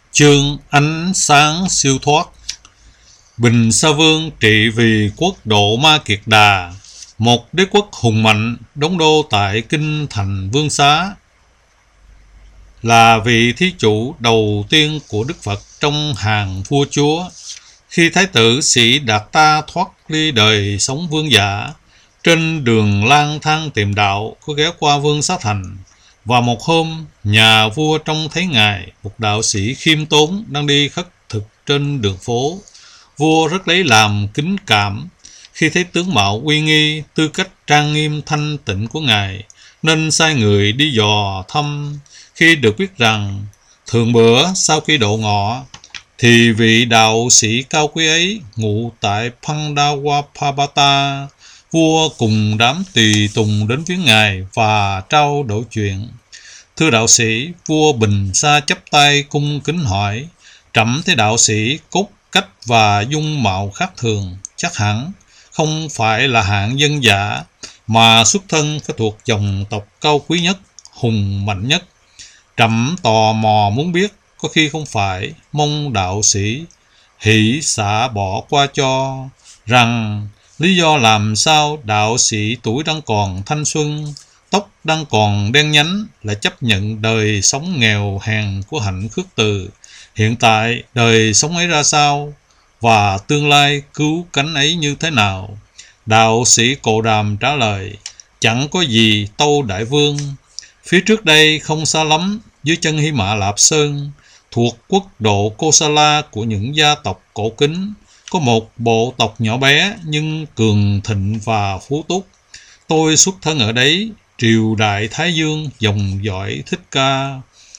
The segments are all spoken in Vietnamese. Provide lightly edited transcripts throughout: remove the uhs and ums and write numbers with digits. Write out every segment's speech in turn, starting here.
Chương ánh sáng siêu thoát. Bình Sa Vương trị vì quốc độ Ma Kiệt Đà, một đế quốc hùng mạnh đóng đô tại kinh thành Vương Xá, là vị thí chủ đầu tiên của Đức Phật trong hàng vua chúa. Khi Thái tử Sĩ Đạt Ta thoát ly đời sống vương giả, trên đường lang thang tìm đạo có ghé qua Vương Xá Thành, và một hôm nhà vua trông thấy ngài, một đạo sĩ khiêm tốn, đang đi khất thực trên đường phố. Vua rất lấy làm kính cảm khi thấy tướng mạo uy nghi, tư cách trang nghiêm thanh tịnh của ngài, nên sai người đi dò thăm. Khi được biết rằng thường bữa sau khi độ ngọ thì vị đạo sĩ cao quý ấy ngụ tại Pandawapabata, vua cùng đám tùy tùng đến viếng ngài và trao đổi chuyện. Thưa đạo sĩ, vua Bình Sa chắp tay cung kính hỏi: trẫm thấy đạo sĩ cốt cách và dung mạo khác thường, chắc hẳn không phải là hạng dân giả, mà xuất thân phải thuộc dòng tộc cao quý nhất, hùng mạnh nhất. Trẫm tò mò muốn biết, có khi không phải, mong đạo sĩ hỷ xả bỏ qua cho, rằng lý do làm sao đạo sĩ tuổi đang còn thanh xuân, tóc đang còn đen nhánh, lại chấp nhận đời sống nghèo hèn của hạnh khước từ. Hiện tại đời sống ấy ra sao, và tương lai cứu cánh ấy như thế nào? Đạo sĩ Cồ Đàm trả lời: chẳng có gì tâu đại vương. Phía trước đây không xa lắm, dưới chân Hy Mã Lạp Sơn, thuộc quốc độ Kosala của những gia tộc cổ kính, có một bộ tộc nhỏ bé nhưng cường thịnh và phú túc. Tôi xuất thân ở đấy, triều đại Thái Dương dòng dõi Thích Ca.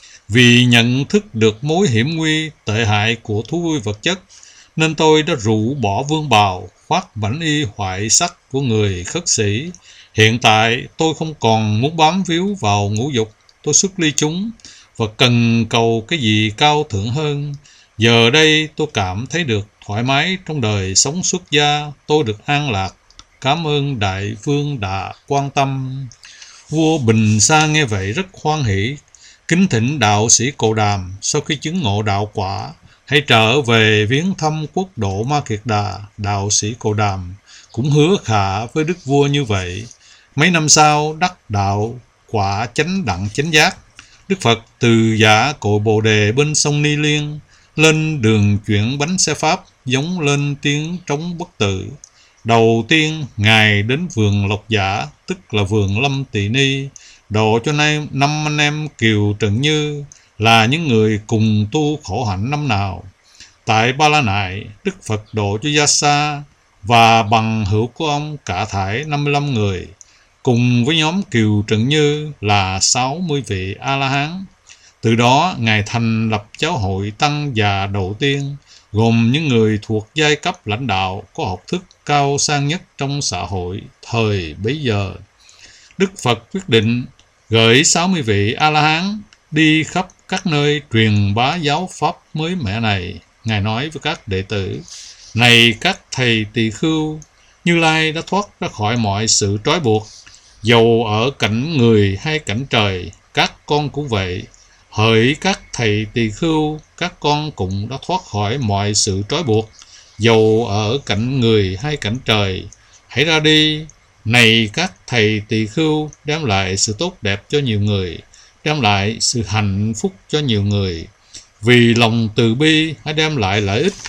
Vì nhận thức được mối hiểm nguy tệ hại của thú vui vật chất, nên tôi đã rũ bỏ vương bào, khoác mảnh y hoại sắc của người khất sĩ. Hiện tại tôi không còn muốn bám víu vào ngũ dục, tôi xuất ly chúng và cần cầu cái gì cao thượng hơn. Giờ đây tôi cảm thấy được thoải mái trong đời sống xuất gia, tôi được an lạc. Cảm ơn đại vương đã quan tâm. Vua Bình Sa nghe vậy rất hoan hỷ, kính thỉnh đạo sĩ Cồ Đàm sau khi chứng ngộ đạo quả hãy trở về viếng thăm quốc độ Ma Kiệt Đà. Đạo sĩ Cồ Đàm cũng hứa khả với đức vua như vậy. Mấy năm sau đắc đạo quả chánh đẳng chánh giác, Đức Phật từ giả cội Bồ Đề bên sông Ni Liên, lên đường chuyển bánh xe pháp, giống lên tiếng trống bất tử. Đầu tiên ngài đến vườn Lộc Giả, tức là vườn Lâm Tỳ Ni, độ cho nay 5 anh em Kiều Trần Như, là những người cùng tu khổ hạnh năm nào. Tại Ba La Nại, Đức Phật độ cho Gia Sa và bằng hữu của ông cả thải 55 người, cùng với nhóm Kiều Trần Như là 60 vị A-la-hán. Từ đó ngài thành lập giáo hội tăng già đầu tiên, gồm những người thuộc giai cấp lãnh đạo có học thức cao sang nhất trong xã hội thời bấy giờ. Đức Phật quyết định gửi 60 vị A-la-hán đi khắp các nơi truyền bá giáo pháp mới mẻ này. Ngài nói với các đệ tử: này các thầy tỳ khưu, Như Lai đã thoát ra khỏi mọi sự trói buộc, dầu ở cảnh người hay cảnh trời, các con cũng vậy. Hỡi các thầy tỳ khưu, các con cũng đã thoát khỏi mọi sự trói buộc, dầu ở cảnh người hay cảnh trời. Hãy ra đi, này các thầy tỳ khưu, đem lại sự tốt đẹp cho nhiều người, đem lại sự hạnh phúc cho nhiều người. Vì lòng từ bi hãy đem lại lợi ích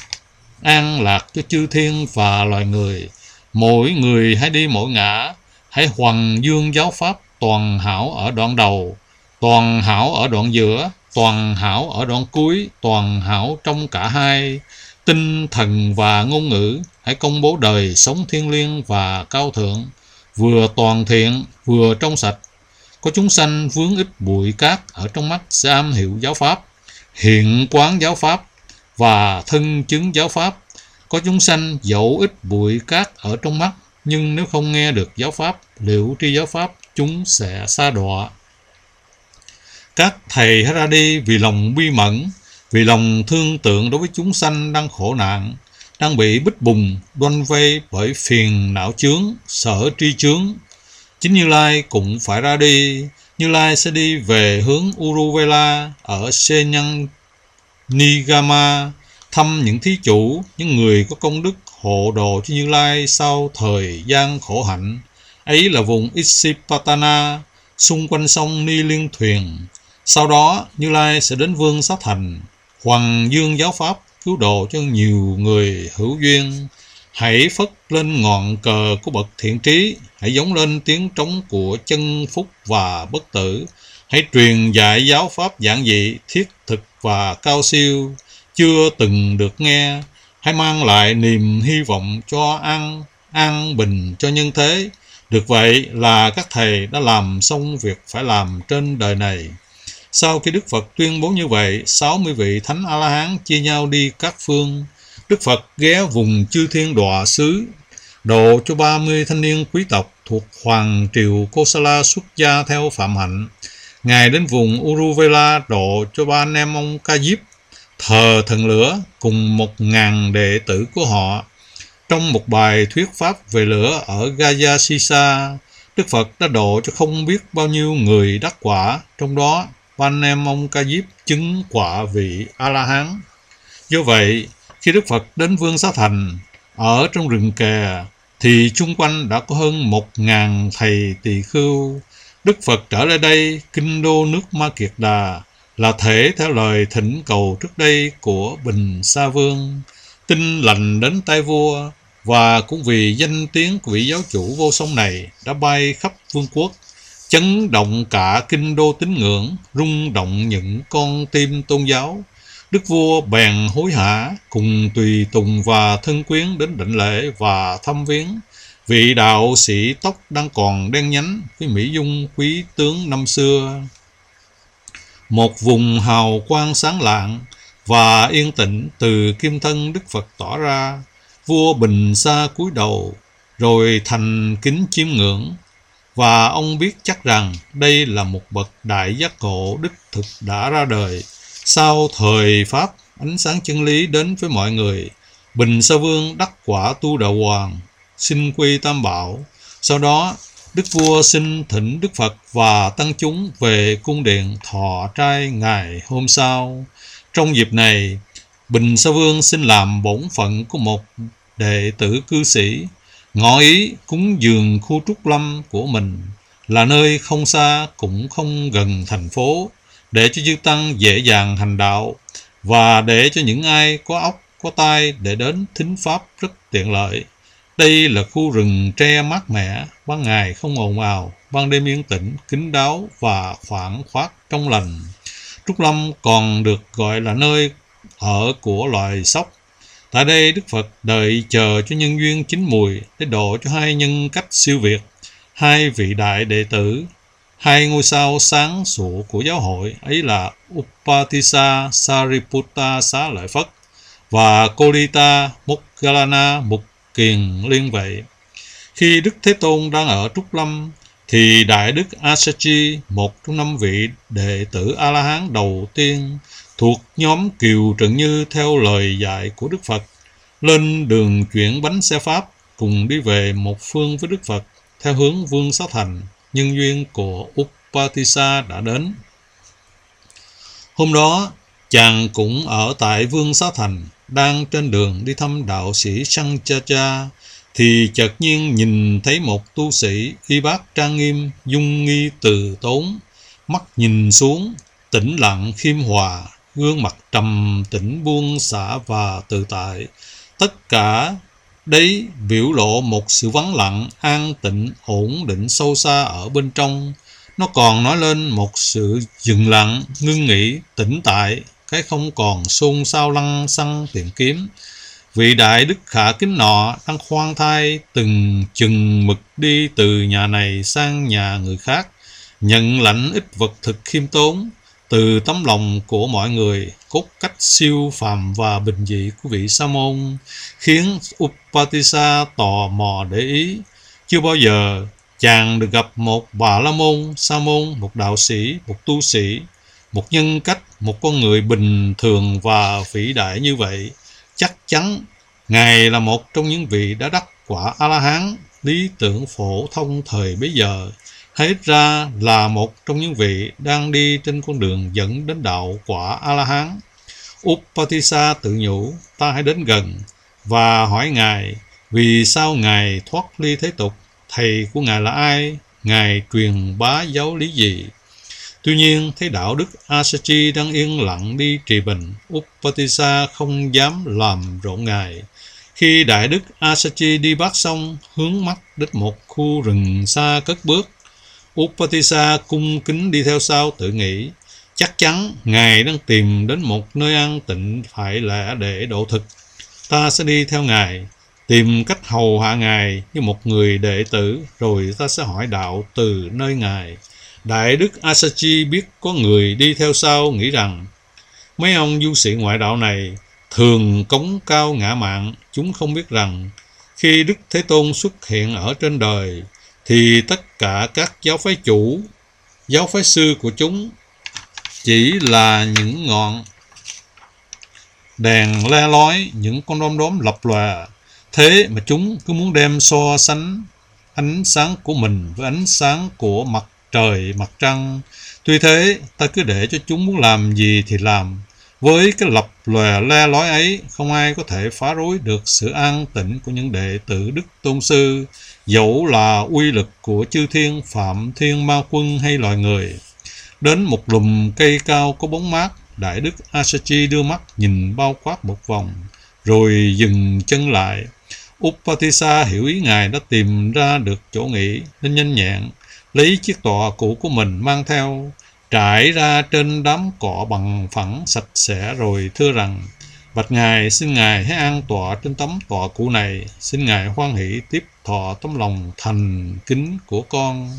an lạc cho chư thiên và loài người. Mỗi người hãy đi mỗi ngã, hãy hoằng dương giáo pháp toàn hảo ở đoạn đầu, toàn hảo ở đoạn giữa, toàn hảo ở đoạn cuối, toàn hảo trong cả hai. Tinh thần và ngôn ngữ hãy công bố đời sống thiêng liêng và cao thượng, vừa toàn thiện vừa trong sạch. Có chúng sanh vướng ít bụi cát ở trong mắt sẽ am hiểu giáo pháp, hiện quán giáo pháp và thân chứng giáo pháp. Có chúng sanh dẫu ít bụi cát ở trong mắt, nhưng nếu không nghe được giáo pháp, liễu tri giáo pháp, chúng sẽ sa đọa. Các thầy hãy ra đi vì lòng bi mẫn, vì lòng thương tượng đối với chúng sanh đang khổ nạn, đang bị bích bùng đoanh vây bởi phiền não chướng, sở tri chướng. Chính Như Lai cũng phải ra đi. Như Lai sẽ đi về hướng Uruvela ở Xê Nhân Nigama, thăm những thí chủ, những người có công đức hộ độ cho Như Lai sau thời gian khổ hạnh. Ấy là vùng Isipatana, xung quanh sông Ni Liên Thuyền. Sau đó, Như Lai sẽ đến Vương Xá Thành, hoằng dương giáo pháp, cứu độ cho nhiều người hữu duyên. Hãy phất lên ngọn cờ của bậc thiện trí, hãy giống lên tiếng trống của chân phúc và bất tử. Hãy truyền dạy giáo pháp giản dị, thiết thực và cao siêu, chưa từng được nghe. Hãy mang lại niềm hy vọng cho an bình cho nhân thế. Được vậy là các thầy đã làm xong việc phải làm trên đời này. Sau khi Đức Phật tuyên bố như vậy, 60 vị Thánh A-la-hán chia nhau đi các phương. Đức Phật ghé vùng Chư Thiên Đọa xứ, độ cho 30 thanh niên quý tộc thuộc Hoàng triều Kosala xuất gia theo phạm hạnh. Ngài đến vùng Uruvela độ cho 3 anh em ông Ca Diếp thờ thần lửa cùng 1000 đệ tử của họ. Trong một bài thuyết pháp về lửa ở Gaya Sisa, Đức Phật đã độ cho không biết bao nhiêu người đắc quả, trong đó 3 anh em ông Ca Diếp chứng quả vị A-la-hán. Do vậy, khi Đức Phật đến Vương Xá Thành, ở trong rừng kè, thì chung quanh đã có hơn 1000 thầy tỳ khưu. Đức Phật trở lại đây, kinh đô nước Ma Kiệt Đà, là thể theo lời thỉnh cầu trước đây của Bình Sa Vương. Tin lành đến tai vua, và cũng vì danh tiếng của vị giáo chủ vô song này đã bay khắp vương quốc, chấn động cả kinh đô tín ngưỡng, rung động những con tim tôn giáo. Đức vua bèn hối hả, cùng tùy tùng và thân quyến đến đảnh lễ và thăm viếng vị đạo sĩ tóc đang còn đen nhánh với mỹ dung quý tướng năm xưa. Một vùng hào quang sáng lạng và yên tĩnh từ kim thân Đức Phật tỏ ra. Vua Bình Sa cúi đầu rồi thành kính chiêm ngưỡng, và ông biết chắc rằng đây là một bậc đại giác ngộ đích thực đã ra đời. Sau thời Pháp, ánh sáng chân lý đến với mọi người. Bình Sa Vương đắc quả tu đạo hoàng, xin quy Tam Bảo. Sau đó, Đức vua xin thỉnh Đức Phật và tăng chúng về cung điện thọ trai ngày hôm sau. Trong dịp này, Bình Sa Vương xin làm bổn phận của một đệ tử cư sĩ, ngỏ ý cúng dường khu Trúc Lâm của mình, là nơi không xa cũng không gần thành phố, để cho chư tăng dễ dàng hành đạo, và để cho những ai có óc có tai để đến thính pháp rất tiện lợi. Đây là khu rừng tre mát mẻ, ban ngày không ồn ào, ban đêm yên tĩnh, kín đáo và khoảng khoát trong lành. Trúc Lâm còn được gọi là nơi ở của loài sóc. Tại đây Đức Phật đợi chờ cho nhân duyên chín mùi để độ cho 2 nhân cách siêu việt, 2 vị đại đệ tử, 2 ngôi sao sáng sủa của giáo hội, ấy là Upatissa Sariputta Xá Lợi Phất và Kolita Moggallana Mục Kiền Liên Vệ. Khi Đức Thế Tôn đang ở Trúc Lâm, thì Đại Đức Asachi, một trong 5 vị đệ tử A-la-hán đầu tiên thuộc nhóm Kiều Trần Như theo lời dạy của Đức Phật, lên đường chuyển bánh xe Pháp cùng đi về một phương với Đức Phật theo hướng Vương Xá Thành. Nhân duyên của Upatissa đã đến. Hôm đó, chàng cũng ở tại Vương Xá Thành, đang trên đường đi thăm đạo sĩ Sanchacha, thì chợt nhiên nhìn thấy một tu sĩ y bát trang nghiêm, dung nghi từ tốn, mắt nhìn xuống tĩnh lặng khiêm hòa, gương mặt trầm tĩnh buông xả và tự tại. Tất cả đấy biểu lộ một sự vắng lặng, an tịnh, ổn định sâu xa ở bên trong. Nó còn nói lên một sự dừng lặng, ngưng nghỉ, tĩnh tại, cái không còn xôn xao lăng xăng tìm kiếm. Vị đại đức khả kính nọ đang khoan thai từng chừng mực đi từ nhà này sang nhà người khác, nhận lãnh ít vật thực khiêm tốn từ tấm lòng của mọi người. Cốt cách siêu phàm và bình dị của vị Sa môn khiến Upatissa tò mò để ý. Chưa bao giờ chàng được gặp một Bà La Môn, Sa môn, một đạo sĩ, một tu sĩ, một nhân cách, một con người bình thường và vĩ đại như vậy. Chắc chắn Ngài là một trong những vị đã đắc quả A-la-hán lý tưởng phổ thông thời bấy giờ, hay ít ra là một trong những vị đang đi trên con đường dẫn đến đạo quả A-la-hán. Upatissa tự nhủ, ta hãy đến gần và hỏi Ngài vì sao Ngài thoát ly thế tục, thầy của Ngài là ai, Ngài truyền bá giáo lý gì. Tuy nhiên, thấy đạo đức Asachi đang yên lặng đi trì bình, Upatissa không dám làm rộn Ngài. Khi Đại đức Asachi đi bát xong, hướng mắt đến một khu rừng xa cất bước, Upatissa cung kính đi theo sau, tự nghĩ, chắc chắn Ngài đang tìm đến một nơi an tịnh phải lẽ để độ thực. Ta sẽ đi theo Ngài, tìm cách hầu hạ Ngài như một người đệ tử, rồi ta sẽ hỏi đạo từ nơi Ngài. Đại đức Asachi biết có người đi theo sau, nghĩ rằng mấy ông du sĩ ngoại đạo này thường cống cao ngã mạn. Chúng không biết rằng khi Đức Thế Tôn xuất hiện ở trên đời thì tất cả các giáo phái chủ, giáo phái sư của chúng chỉ là những ngọn đèn le lói, những con đom đóm lập lòe. Thế mà chúng cứ muốn đem so sánh ánh sáng của mình với ánh sáng của mặt trời, mặt trăng. Tuy thế, ta cứ để cho chúng muốn làm gì thì làm. Với cái lập lòe le lói ấy, không ai có thể phá rối được sự an tĩnh của những đệ tử Đức Tôn Sư, dẫu là uy lực của chư thiên, phạm thiên ma quân hay loài người. Đến một lùm cây cao có bóng mát, Đại đức Asachi đưa mắt nhìn bao quát một vòng, rồi dừng chân lại. Upatissa hiểu ý Ngài đã tìm ra được chỗ nghỉ, nên nhanh nhẹn lấy chiếc tọa cũ của mình mang theo, trải ra trên đám cỏ bằng phẳng sạch sẽ, rồi thưa rằng, bạch Ngài, xin Ngài hãy an tọa trên tấm tọa cũ này, xin Ngài hoan hỷ tiếp thọ tấm lòng thành kính của con.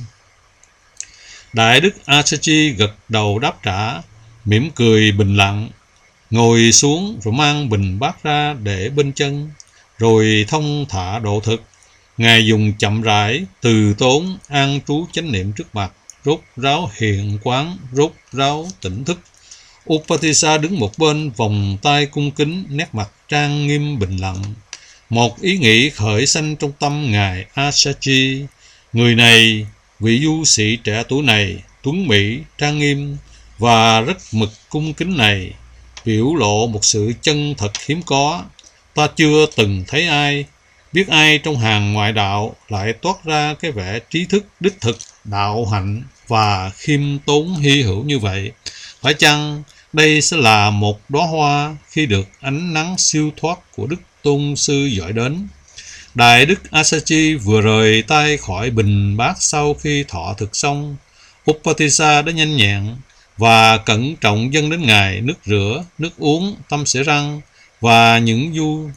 Đại đức Asachi gật đầu đáp trả, mỉm cười bình lặng, ngồi xuống rồi mang bình bát ra để bên chân, rồi thông thả độ thực. Ngài dùng chậm rãi, từ tốn, an trú chánh niệm trước mặt, rốt ráo hiện quán, rốt ráo tỉnh thức. Upatissa đứng một bên, vòng tay cung kính, nét mặt trang nghiêm bình lặng. Một ý nghĩ khởi sanh trong tâm Ngài Asachi. Người này, vị du sĩ trẻ tuổi này, tuấn mỹ, trang nghiêm và rất mực cung kính này, biểu lộ một sự chân thật hiếm có. Ta chưa từng thấy ai, biết ai trong hàng ngoại đạo lại toát ra cái vẻ trí thức đích thực, đạo hạnh và khiêm tốn hy hữu như vậy. Phải chăng đây sẽ là một đóa hoa khi được ánh nắng siêu thoát của Đức Tôn Sư dọi đến? Đại đức Asachi vừa rời tay khỏi bình bát sau khi thọ thực xong. Upatissa đã nhanh nhẹn và cẩn trọng dâng đến Ngài nước rửa, nước uống, tăm xỉa răng và những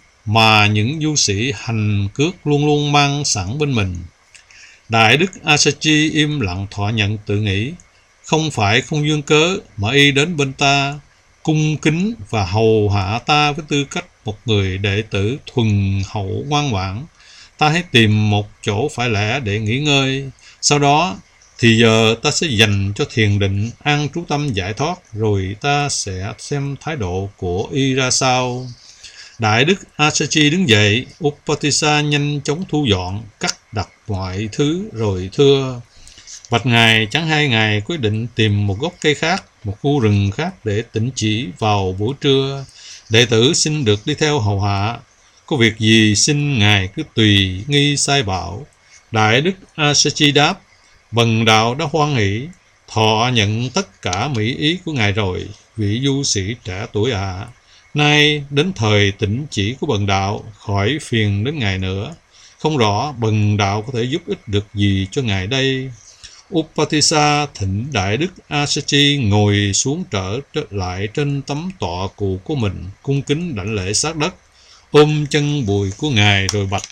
du sĩ hành cước luôn luôn mang sẵn bên mình. Đại đức Asachi im lặng thọ nhận, tự nghĩ, không phải không duyên cớ mà y đến bên ta, cung kính và hầu hạ ta với tư cách một người đệ tử thuần hậu ngoan ngoãn. Ta hãy tìm một chỗ phải lẽ để nghỉ ngơi. Sau đó thì giờ ta sẽ dành cho thiền định, an trú tâm giải thoát, rồi ta sẽ xem thái độ của y ra sao. Đại đức Asachi đứng dậy, Upatissa nhanh chóng thu dọn, cắt đặt mọi thứ, rồi thưa, bạch Ngài, chẳng hay Ngài quyết định tìm một gốc cây khác, một khu rừng khác để tĩnh chỉ vào buổi trưa. Đệ tử xin được đi theo hầu hạ. Có việc gì xin Ngài cứ tùy nghi sai bảo. Đại đức Asachi đáp, bần đạo đã hoan hỷ thọ nhận tất cả mỹ ý của Ngài rồi, vị du sĩ trẻ tuổi ạ. Nay đến thời tĩnh chỉ của bần đạo, khỏi phiền đến Ngài nữa. Không rõ bần đạo có thể giúp ích được gì cho Ngài đây. Upatissa thỉnh đại đức Asachi ngồi xuống trở lại trên tấm tọa cụ của mình, cung kính đảnh lễ sát đất, ôm chân bụi của Ngài rồi bạch,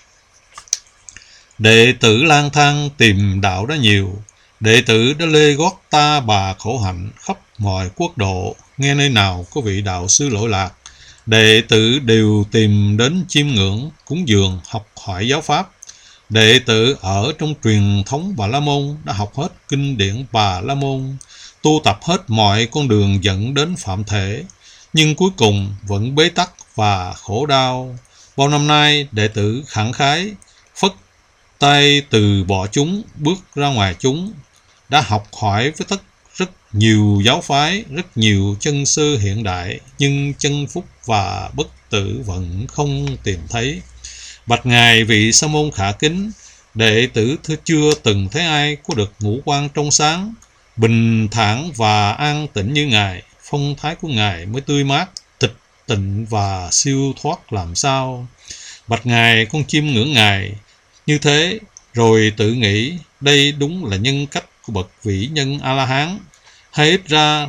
đệ tử lang thang tìm đạo đã nhiều, đệ tử đã lê gót ta bà khổ hạnh khắp mọi quốc độ, nghe nơi nào có vị đạo sư lỗi lạc, đệ tử đều tìm đến chiêm ngưỡng, cúng dường, học hỏi giáo pháp. Đệ tử ở trong truyền thống Bà La Môn đã học hết kinh điển Bà La Môn, tu tập hết mọi con đường dẫn đến phạm thể, nhưng cuối cùng vẫn bế tắc và khổ đau. Bao năm nay, đệ tử khẳng khái phất tay từ bỏ chúng, bước ra ngoài chúng, đã học hỏi với rất nhiều giáo phái, rất nhiều chân sư hiện đại, nhưng chân phúc và bất tử vẫn không tìm thấy. Bạch ngài vị sa môn khả kính, đệ tử chưa từng thấy ai có được ngũ quan trong sáng, bình thản và an tĩnh như ngài. Phong thái của ngài mới tươi mát, tịch tịnh và siêu thoát làm sao. Bạch ngài, con chim ngưỡng ngài như thế, rồi tự nghĩ đây đúng là nhân cách của bậc vĩ nhân A-la-hán, hay ít ra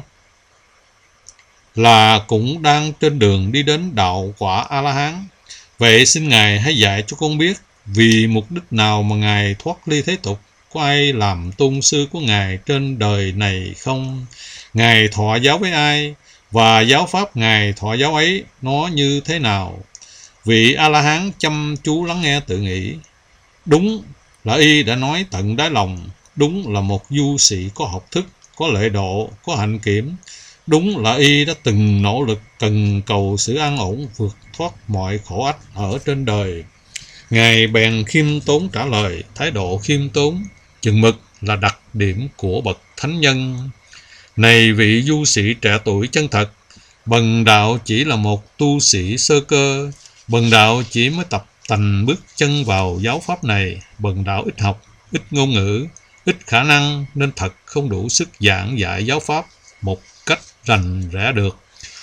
là cũng đang trên đường đi đến đạo quả A-la-hán. Vậy xin ngài hãy dạy cho con biết, vì mục đích nào mà ngài thoát ly thế tục? Có ai làm tôn sư của ngài trên đời này không? Ngài thọ giáo với ai? Và giáo pháp ngài thọ giáo ấy nó như thế nào? Vị A-la-hán chăm chú lắng nghe tự nghĩ. Đúng là y đã nói tận đáy lòng, đúng là một du sĩ có học thức, có lễ độ, có hạnh kiểm. Đúng là y đã từng nỗ lực cần cầu sự an ổn, vượt thoát mọi khổ ách ở trên đời. Ngài bèn khiêm tốn trả lời, thái độ khiêm tốn chừng mực là đặc điểm của bậc thánh nhân. Này vị du sĩ trẻ tuổi chân thật, bần đạo chỉ là một tu sĩ sơ cơ, bần đạo chỉ mới tập tành bước chân vào giáo pháp này. Bần đạo ít học, ít ngôn ngữ, ít khả năng, nên thật không đủ sức giảng dạy giáo pháp một cách rành rẽ được.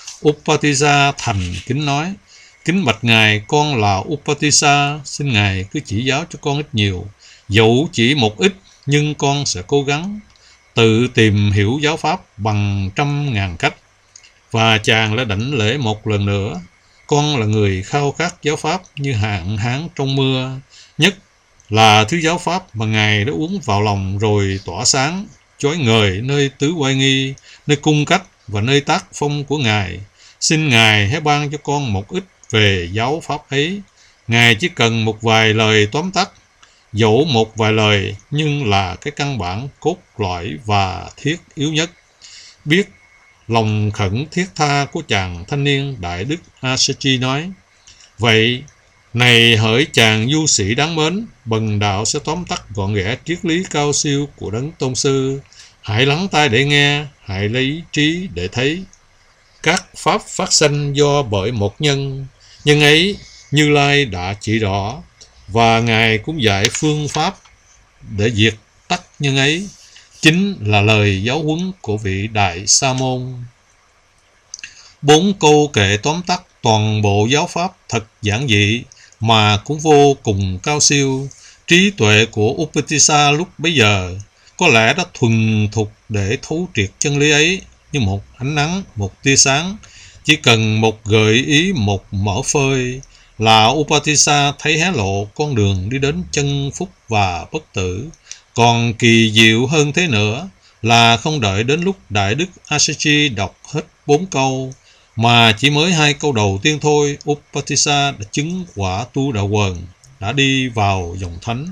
Upatissa thành kính nói, kính bạch ngài, con là Upatissa, xin ngài cứ chỉ giáo cho con ít nhiều, dẫu chỉ một ít, nhưng con sẽ cố gắng tự tìm hiểu giáo pháp bằng 100.000 cách. Và chàng lại đảnh lễ một lần nữa. Con là người khao khát giáo pháp như hạn hán trong mưa, nhất là thứ giáo pháp mà ngài đã uống vào lòng rồi tỏa sáng, chói ngời nơi tứ oai nghi, nơi cung cách và nơi tác phong của ngài. Xin ngài hãy ban cho con một ít về giáo pháp ấy. Ngài chỉ cần một vài lời tóm tắt, dẫu một vài lời, nhưng là cái căn bản cốt lõi và thiết yếu nhất. Biết lòng khẩn thiết tha của chàng thanh niên đại đức Asachi nói, vậy này hỡi chàng du sĩ đáng mến, bần đạo sẽ tóm tắt gọn ghẽ triết lý cao siêu của đấng tôn sư. Hãy lắng tai để nghe, hãy lấy trí để thấy. Các pháp phát sanh do bởi một nhân, nhân ấy Như Lai đã chỉ rõ, và ngài cũng dạy phương pháp để diệt tắt nhân ấy, chính là lời giáo huấn của vị đại sa môn. 4 câu kệ tóm tắt toàn bộ giáo pháp thật giản dị mà cũng vô cùng cao siêu. Trí tuệ của Upatissa lúc bấy giờ có lẽ đã thuần thục để thấu triệt chân lý ấy như một ánh nắng, một tia sáng. Chỉ cần một gợi ý, một mở phơi là Upatissa thấy hé lộ con đường đi đến chân phúc và bất tử. Còn kỳ diệu hơn thế nữa là không đợi đến lúc đại đức Asachi đọc hết 4 câu, mà chỉ mới 2 câu đầu tiên thôi, Upatissa đã chứng quả tu đạo quần, đã đi vào dòng thánh.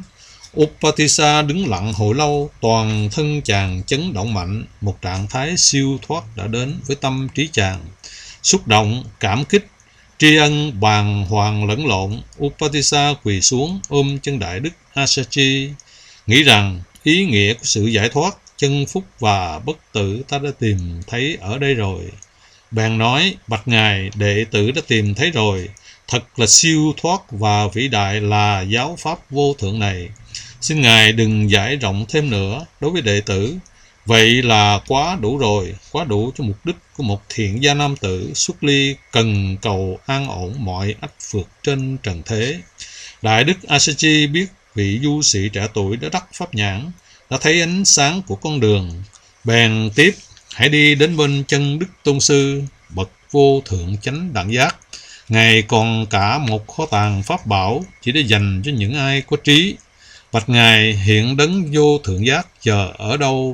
Upatissa đứng lặng hồi lâu, toàn thân chàng chấn động mạnh, một trạng thái siêu thoát đã đến với tâm trí chàng. Xúc động, cảm kích, tri ân, bàng hoàng lẫn lộn, Upatissa quỳ xuống ôm chân đại đức Asachi, nghĩ rằng ý nghĩa của sự giải thoát, chân phúc và bất tử ta đã tìm thấy ở đây rồi. Bèn nói, bạch ngài, đệ tử đã tìm thấy rồi, thật là siêu thoát và vĩ đại là giáo pháp vô thượng này. Xin ngài đừng giải rộng thêm nữa đối với đệ tử. Vậy là quá đủ rồi, quá đủ cho mục đích của một thiện gia nam tử xuất ly cần cầu an ổn mọi ách vượt trên trần thế. Đại đức Asachi biết vị du sĩ trẻ tuổi đã đắc pháp nhãn, đã thấy ánh sáng của con đường. Bèn tiếp, hãy đi đến bên chân đức tôn sư, bậc vô thượng chánh đẳng giác. Ngài còn cả một kho tàng pháp bảo chỉ để dành cho những ai có trí. Bạch ngài, hiện đấng vô thượng giác chờ ở đâu?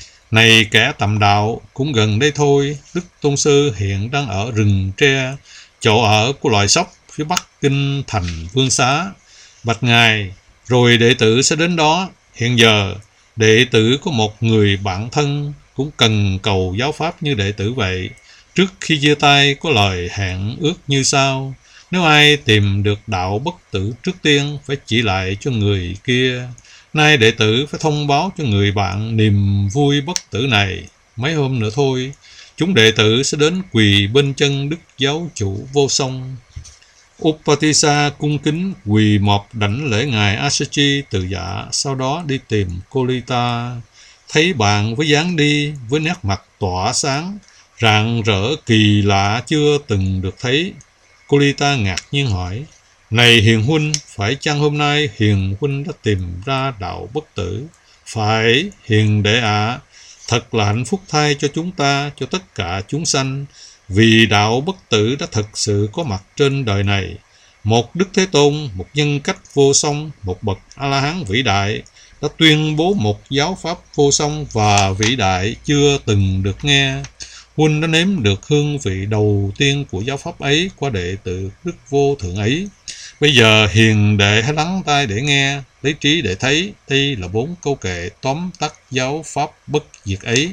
Này kẻ tầm đạo, cũng gần đây thôi. Đức tôn sư hiện đang ở rừng tre, chỗ ở của loài sóc phía bắc kinh thành Vương Xá. Bạch ngài, rồi đệ tử sẽ đến đó. Hiện giờ đệ tử có một người bạn thân cũng cần cầu giáo pháp như đệ tử vậy. Trước khi chia tay có lời hẹn ước như sau: nếu ai tìm được đạo bất tử trước tiên phải chỉ lại cho người kia. Nay đệ tử phải thông báo cho người bạn niềm vui bất tử này. mấy hôm nữa thôi, chúng đệ tử sẽ đến quỳ bên chân Đức Giáo chủ vô song. Upatissa cung kính quỳ mọp đảnh lễ ngài Asaji từ dạ, sau đó đi tìm Kolita. Thấy bạn với dáng đi, với nét mặt tỏa sáng, rạng rỡ kỳ lạ chưa từng được thấy. Kolita ngạc nhiên hỏi: "Này Hiền huynh, phải chăng hôm nay Hiền huynh đã tìm ra đạo bất tử?" "Phải, Hiền đệ ạ. Thật là hạnh phúc thay cho chúng ta, cho tất cả chúng sanh, vì đạo bất tử đã thật sự có mặt trên đời này. Một Đức Thế Tôn, một nhân cách vô song, một bậc A-la-hán vĩ đại, đã tuyên bố một giáo pháp vô song và vĩ đại chưa từng được nghe. Huynh đã nếm được hương vị đầu tiên của giáo pháp ấy qua đệ tử Đức Vô Thượng ấy. Bây giờ Hiền đệ hãy lắng tai để nghe, lấy trí để thấy. Đây là 4 câu kệ tóm tắt giáo pháp bất diệt ấy."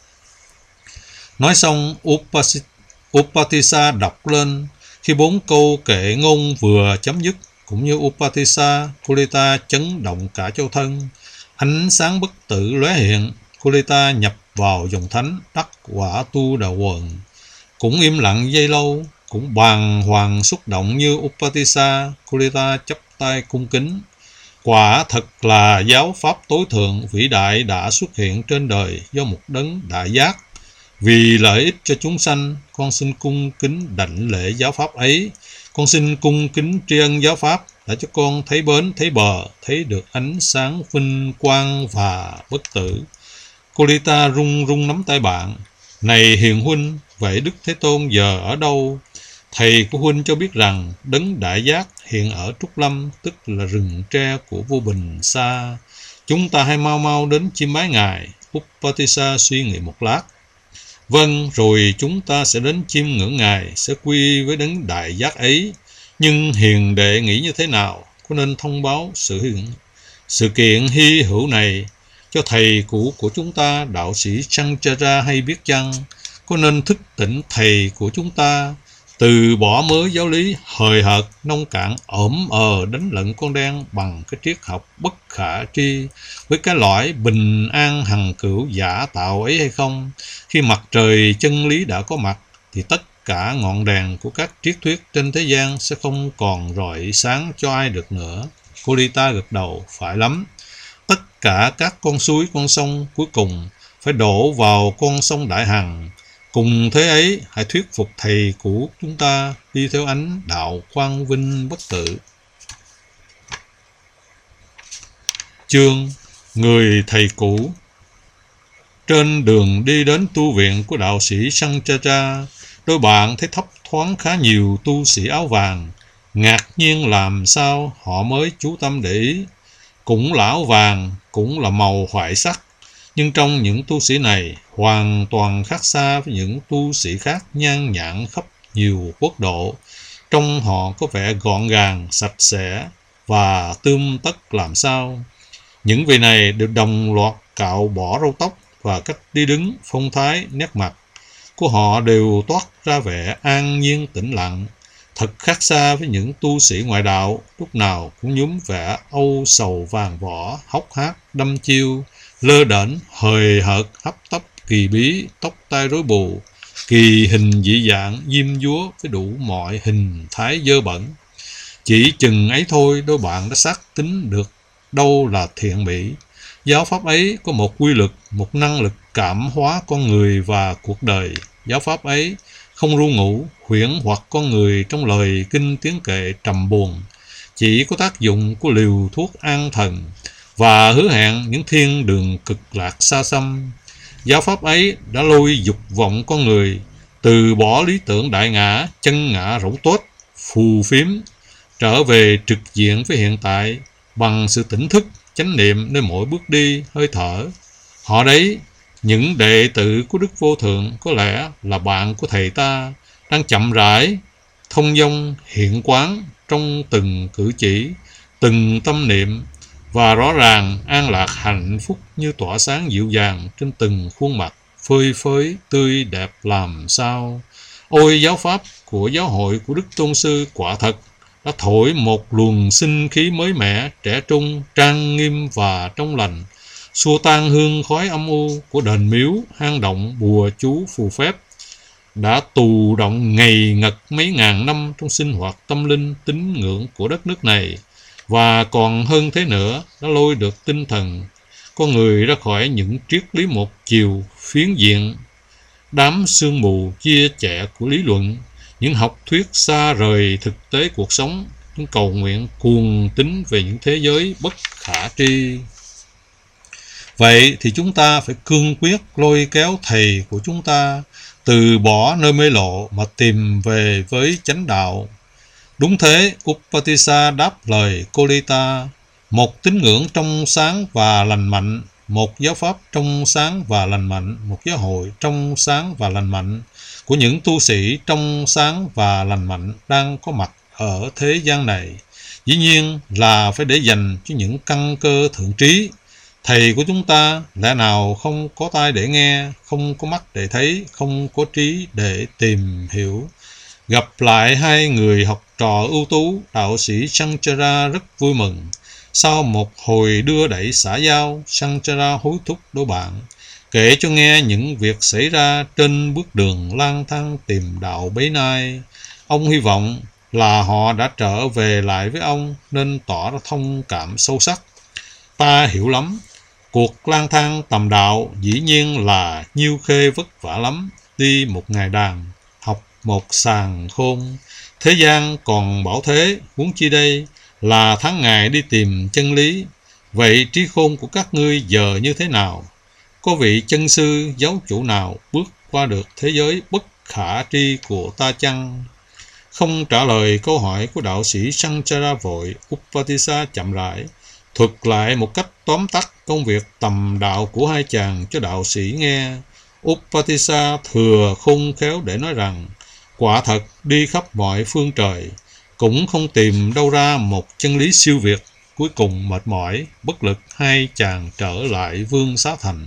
Nói xong, Upatissa đọc lên. Khi 4 câu kệ ngôn vừa chấm dứt, cũng như Upatissa, Kolita chấn động cả châu thân. Ánh sáng bất tử lóe hiện, Kolita nhập vào dòng thánh, đắc quả tu đà quần. Cũng im lặng giây lâu, cũng bàng hoàng xúc động như Upatissa, Kolita chắp tay cung kính. Quả thật là giáo pháp tối thượng vĩ đại đã xuất hiện trên đời do một đấng đại giác. Vì lợi ích cho chúng sanh, con xin cung kính đảnh lễ giáo pháp ấy. Con xin cung kính tri ân giáo pháp đã cho con thấy bến, thấy bờ, thấy được ánh sáng vinh quang và bất tử. Kolita run run nắm tay bạn. "Này Hiền huynh, vậy Đức Thế Tôn giờ ở đâu? Thầy của huynh cho biết rằng đấng đại giác hiện ở Trúc Lâm, tức là rừng tre của Vô Bình xa. Chúng ta hãy mau mau đến chiêm bái ngài." Upatissa suy nghĩ một lát. "Vâng, rồi chúng ta sẽ đến chiêm ngưỡng ngài, sẽ quy với đấng đại giác ấy. Nhưng Hiền đệ nghĩ như thế nào? Có nên thông báo sự kiện hy hữu này cho thầy cũ của chúng ta, đạo sĩ Chanchara hay biết chăng? Có nên thức tỉnh thầy của chúng ta, từ bỏ mớ giáo lý hời hợt, nông cạn, ổm đánh lận con đen bằng cái triết học bất khả tri với cái lõi bình an hằng cửu giả tạo ấy hay không? Khi mặt trời chân lý đã có mặt, thì tất cả ngọn đèn của các triết thuyết trên thế gian sẽ không còn rọi sáng cho ai được nữa." Kolita gật đầu. "Phải lắm. Tất cả các con suối, con sông cuối cùng phải đổ vào con sông Đại Hằng. Cùng thế ấy, hãy thuyết phục thầy của chúng ta đi theo ánh đạo quang vinh bất tử." Chương Người thầy cũ. Trên đường đi đến tu viện của đạo sĩ Sanchacha, đôi bạn thấy thấp thoáng khá nhiều tu sĩ áo vàng. Ngạc nhiên làm sao họ mới chú tâm để ý. Cũng là áo vàng, cũng là màu hoại sắc, nhưng trong những tu sĩ này hoàn toàn khác xa với những tu sĩ khác nhan nhản khắp nhiều quốc độ. Trong họ có vẻ gọn gàng, sạch sẽ và tươm tất làm sao. Những vị này đều đồng loạt cạo bỏ râu tóc, và cách đi đứng, phong thái, nét mặt của họ đều toát ra vẻ an nhiên tĩnh lặng. Thật khác xa với những tu sĩ ngoại đạo, lúc nào cũng nhuốm vẻ âu sầu vàng vỏ, hốc hác, đâm chiêu, lơ đễnh, hời hợt, hấp tấp, kỳ bí, tóc tai rối bù, kỳ hình dị dạng, diêm dúa với đủ mọi hình thái dơ bẩn. Chỉ chừng ấy thôi, đôi bạn đã xác tính được đâu là thiện mỹ. Giáo pháp ấy có một quy luật, một năng lực cảm hóa con người và cuộc đời. Giáo pháp ấy không ru ngủ, huyễn hoặc con người trong lời kinh tiếng kệ trầm buồn, chỉ có tác dụng của liều thuốc an thần và hứa hẹn những thiên đường cực lạc xa xăm. Giáo pháp ấy đã lôi dục vọng con người từ bỏ lý tưởng đại ngã, chân ngã rỗng tuếch, phù phiếm, trở về trực diện với hiện tại bằng sự tỉnh thức, chánh niệm nơi mỗi bước đi, hơi thở. Họ đấy, những đệ tử của Đức Vô Thượng, có lẽ là bạn của thầy ta, đang chậm rãi, thông dong, hiện quán trong từng cử chỉ, từng tâm niệm, và rõ ràng an lạc hạnh phúc như tỏa sáng dịu dàng trên từng khuôn mặt, phơi phới, tươi đẹp làm sao. Ôi, giáo pháp của giáo hội của Đức Tôn Sư quả thật đã thổi một luồng sinh khí mới mẻ, trẻ trung, trang nghiêm và trong lành xua tan hương khói âm u của đền miếu, hang động, bùa chú, phù phép, đã tù động ngày ngật mấy ngàn năm trong sinh hoạt tâm linh tín ngưỡng của đất nước này, và còn hơn thế nữa, đã lôi được tinh thần con người ra khỏi những triết lý một chiều phiến diện, đám sương mù chia chẻ của lý luận, những học thuyết xa rời thực tế cuộc sống, những cầu nguyện cuồng tín về những thế giới bất khả tri. Vậy thì chúng ta phải cương quyết lôi kéo thầy của chúng ta từ bỏ nơi mê lộ mà tìm về với chánh đạo. Đúng thế, Upatissa đáp lời Kolita, một tín ngưỡng trong sáng và lành mạnh, một giáo pháp trong sáng và lành mạnh, một giáo hội trong sáng và lành mạnh, của những tu sĩ trong sáng và lành mạnh đang có mặt ở thế gian này. Dĩ nhiên là phải để dành cho những căn cơ thượng trí. Thầy của chúng ta lẽ nào không có tai để nghe, không có mắt để thấy, không có trí để tìm hiểu. Gặp lại hai người học trò ưu tú, đạo sĩ Sanchara rất vui mừng. Sau một hồi đưa đẩy xã giao, Sanchara hối thúc đôi bạn kể cho nghe những việc xảy ra trên bước đường lang thang tìm đạo bấy nay. Ông hy vọng là họ đã trở về lại với ông nên tỏ ra thông cảm sâu sắc. Ta hiểu lắm, cuộc lang thang tầm đạo dĩ nhiên là nhiêu khê vất vả lắm, đi một ngày đàn, học một sàng khôn. Thế gian còn bảo thế, huống chi đây là tháng ngày đi tìm chân lý. Vậy trí khôn của các ngươi giờ như thế nào? Có vị chân sư giáo chủ nào bước qua được thế giới bất khả tri của ta chăng? Không trả lời câu hỏi của đạo sĩ Sanchara vội, Upatissa chậm rãi thuật lại một cách tóm tắt công việc tầm đạo của hai chàng cho đạo sĩ nghe. Upatissa thừa khôn khéo để nói rằng quả thật đi khắp mọi phương trời cũng không tìm đâu ra một chân lý siêu việt. Cuối cùng mệt mỏi, bất lực, hai chàng trở lại Vương Xá Thành.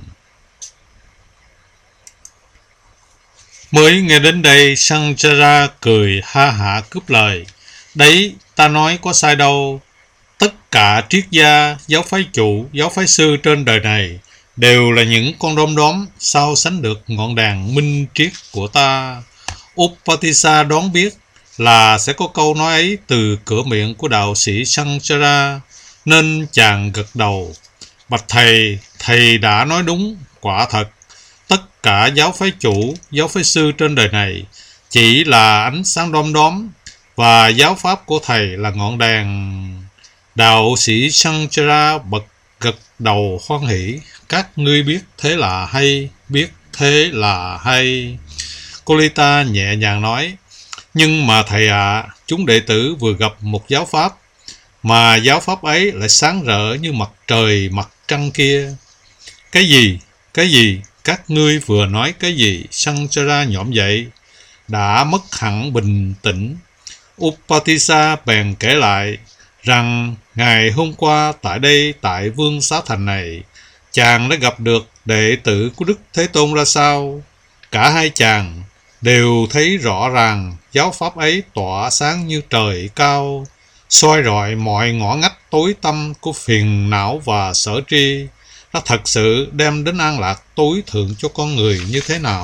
Mới nghe đến đây, Sanchara cười ha hả cướp lời. Đấy, ta nói có sai đâu. Tất cả triết gia, giáo phái chủ, giáo phái sư trên đời này đều là những con đom đóm, sao sánh được ngọn đèn minh triết của ta. Upatissa đoán biết là sẽ có câu nói ấy từ cửa miệng của đạo sĩ Sanchara, nên chàng gật đầu. Bạch thầy, thầy đã nói đúng, quả thật. Tất cả giáo phái chủ, giáo phái sư trên đời này chỉ là ánh sáng đom đóm, và giáo pháp của thầy là ngọn đèn. Đạo sĩ Sanchara bật gật đầu hoan hỉ. Các ngươi biết thế là hay, biết thế là hay. Kolita nhẹ nhàng nói, nhưng mà thầy ạ, chúng đệ tử vừa gặp một giáo pháp, mà giáo pháp ấy lại sáng rỡ như mặt trời mặt trăng kia. Cái gì? Cái gì? Các ngươi vừa nói cái gì? Sanchara nhõm dậy, đã mất hẳn bình tĩnh. Upatissa bèn kể lại rằng ngày hôm qua tại đây, tại Vương Xá Thành này, chàng đã gặp được đệ tử của Đức Thế Tôn ra sao. Cả hai chàng đều thấy rõ ràng giáo pháp ấy tỏa sáng như trời cao, soi rọi mọi ngõ ngách tối tăm của phiền não và sở tri. Nó thật sự đem đến an lạc tối thượng cho con người như thế nào.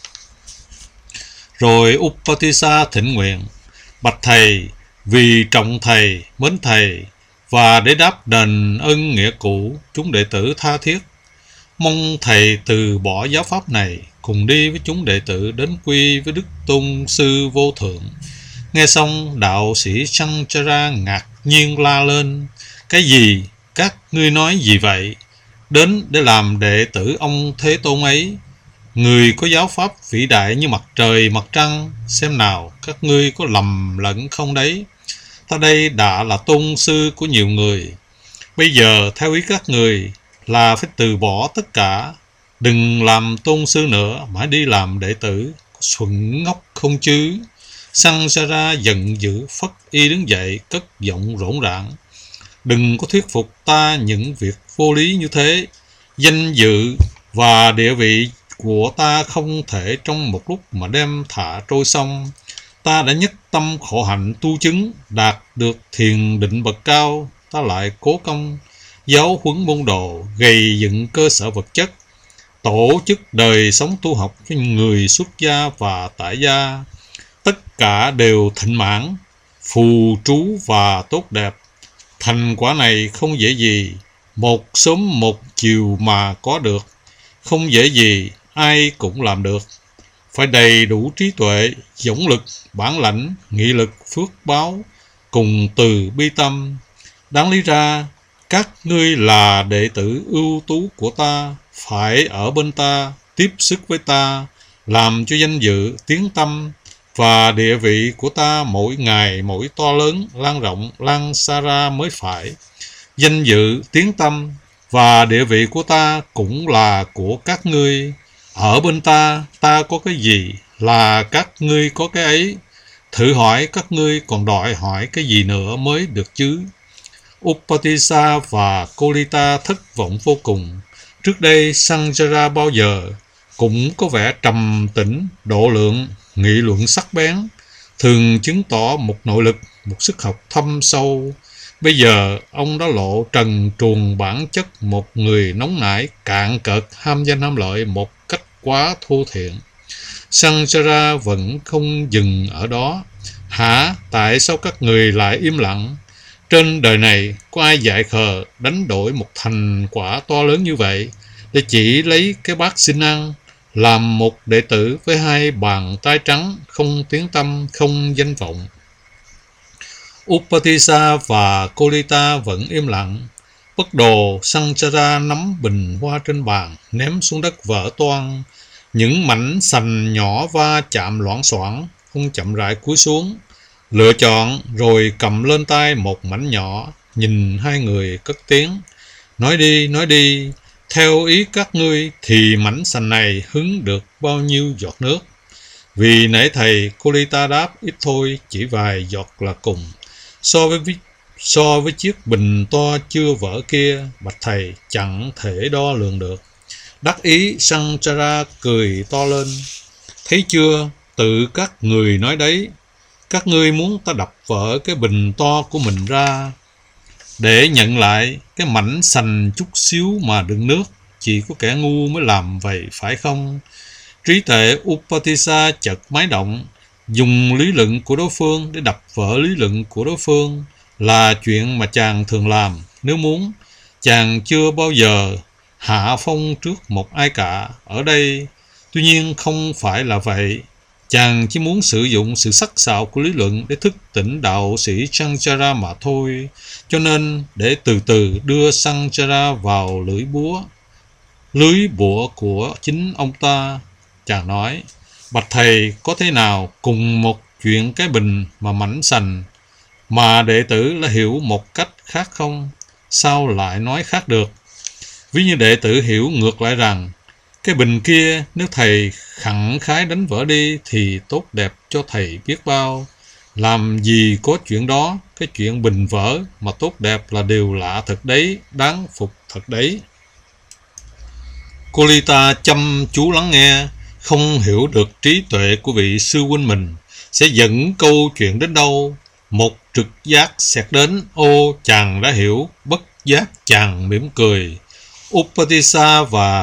Rồi Upatissa thỉnh nguyện, bạch thầy, vì trọng thầy, mến thầy, và để đáp đền ân nghĩa cũ, chúng đệ tử tha thiết mong thầy từ bỏ giáo pháp này, cùng đi với chúng đệ tử đến quy với Đức Tôn Sư Vô Thượng. Nghe xong, đạo sĩ Sanchara ngạc nhiên la lên, cái gì? Các ngươi nói gì vậy? Đến để làm đệ tử ông Thế Tôn ấy, người có giáo pháp vĩ đại như mặt trời mặt trăng, xem nào các ngươi có lầm lẫn không đấy? Ta đây đã là tôn sư của nhiều người, bây giờ theo ý các người là phải từ bỏ tất cả, đừng làm tôn sư nữa mà đi làm đệ tử, xuẩn ngốc không chứ? Sanchara giận dữ phất y đứng dậy, cất giọng rỗn rãng, đừng có thuyết phục ta những việc vô lý như thế. Danh dự và địa vị của ta không thể trong một lúc mà đem thả trôi sông. Ta đã nhất tâm khổ hạnh tu chứng, đạt được thiền định bậc cao, ta lại cố công giáo huấn môn đồ, gây dựng cơ sở vật chất, tổ chức đời sống tu học cho người xuất gia và tại gia. Tất cả đều thịnh mãn, phù trú và tốt đẹp. Thành quả này không dễ gì một sớm một chiều mà có được, không dễ gì ai cũng làm được. Phải đầy đủ trí tuệ, dũng lực, bản lãnh, nghị lực, phước báo, cùng từ bi tâm. Đáng lý ra, các ngươi là đệ tử ưu tú của ta, phải ở bên ta, tiếp sức với ta, làm cho danh dự, tiếng tâm và địa vị của ta mỗi ngày mỗi to lớn, lan rộng, lan xa ra mới phải. Danh dự, tiếng tâm và địa vị của ta cũng là của các ngươi. Ở bên ta, ta có cái gì là các ngươi có cái ấy. Thử hỏi các ngươi còn đòi hỏi cái gì nữa mới được chứ? Upatissa và Kolita thất vọng vô cùng. Trước đây Sanjara bao giờ cũng có vẻ trầm tĩnh, độ lượng, nghị luận sắc bén, thường chứng tỏ một nội lực, một sức học thâm sâu. Bây giờ ông đã lộ trần truồng bản chất một người nóng nảy, cạn cợt, ham danh ham lợi một cách quá thô thiện. Sanjara vẫn không dừng ở đó. Hả? Tại sao các người lại im lặng? Trên đời này có ai dại khờ đánh đổi một thành quả to lớn như vậy để chỉ lấy cái bát xin ăn, làm một đệ tử với hai bàn tay trắng, không tiếng tăm, không danh vọng? Upatissa và Kolita vẫn im lặng. Bất đồ, Sanjara nắm bình hoa trên bàn, ném xuống đất vỡ toang. Những mảnh sành nhỏ va chạm loảng xoảng. Ông chậm rãi cúi xuống, lựa chọn rồi cầm lên tay một mảnh nhỏ, nhìn hai người cất tiếng. Nói đi, theo ý các ngươi thì mảnh sành này hứng được bao nhiêu giọt nước? Vì nãy thầy, Kolita đáp, ít thôi, chỉ vài giọt là cùng. So với chiếc bình to chưa vỡ kia, bạch thầy, chẳng thể đo lường được. Đắc ý, Sanjara cười to lên. Thấy chưa, tự các người nói đấy, các ngươi muốn ta đập vỡ cái bình to của mình ra để nhận lại cái mảnh sành chút xíu mà đựng nước. Chỉ có kẻ ngu mới làm vậy, phải không? Trí tuệ Upatissa chợt máy động. Dùng lý luận của đối phương để đập vỡ lý luận của đối phương là chuyện mà chàng thường làm. Nếu muốn, chàng chưa bao giờ hạ phong trước một ai cả ở đây. Tuy nhiên không phải là vậy. Chàng chỉ muốn sử dụng sự sắc sảo của lý luận để thức tỉnh đạo sĩ Sanjara mà thôi. Cho nên để từ từ đưa Sanjara vào lưới bùa của chính ông ta, chàng nói, bạch thầy, có thế nào cùng một chuyện cái bình mà mảnh sành mà đệ tử là hiểu một cách khác không? Sao lại nói khác được? Ví như đệ tử hiểu ngược lại rằng cái bình kia nếu thầy khẳng khái đánh vỡ đi thì tốt đẹp cho thầy biết bao. Làm gì có chuyện đó, cái chuyện bình vỡ mà tốt đẹp là điều lạ thật đấy, đáng phục thật đấy. Kolita chăm chú lắng nghe, không hiểu được trí tuệ của vị sư huynh mình sẽ dẫn câu chuyện đến đâu. Một trực giác xẹt đến, ô chàng đã hiểu, bất giác chàng mỉm cười. Upatissa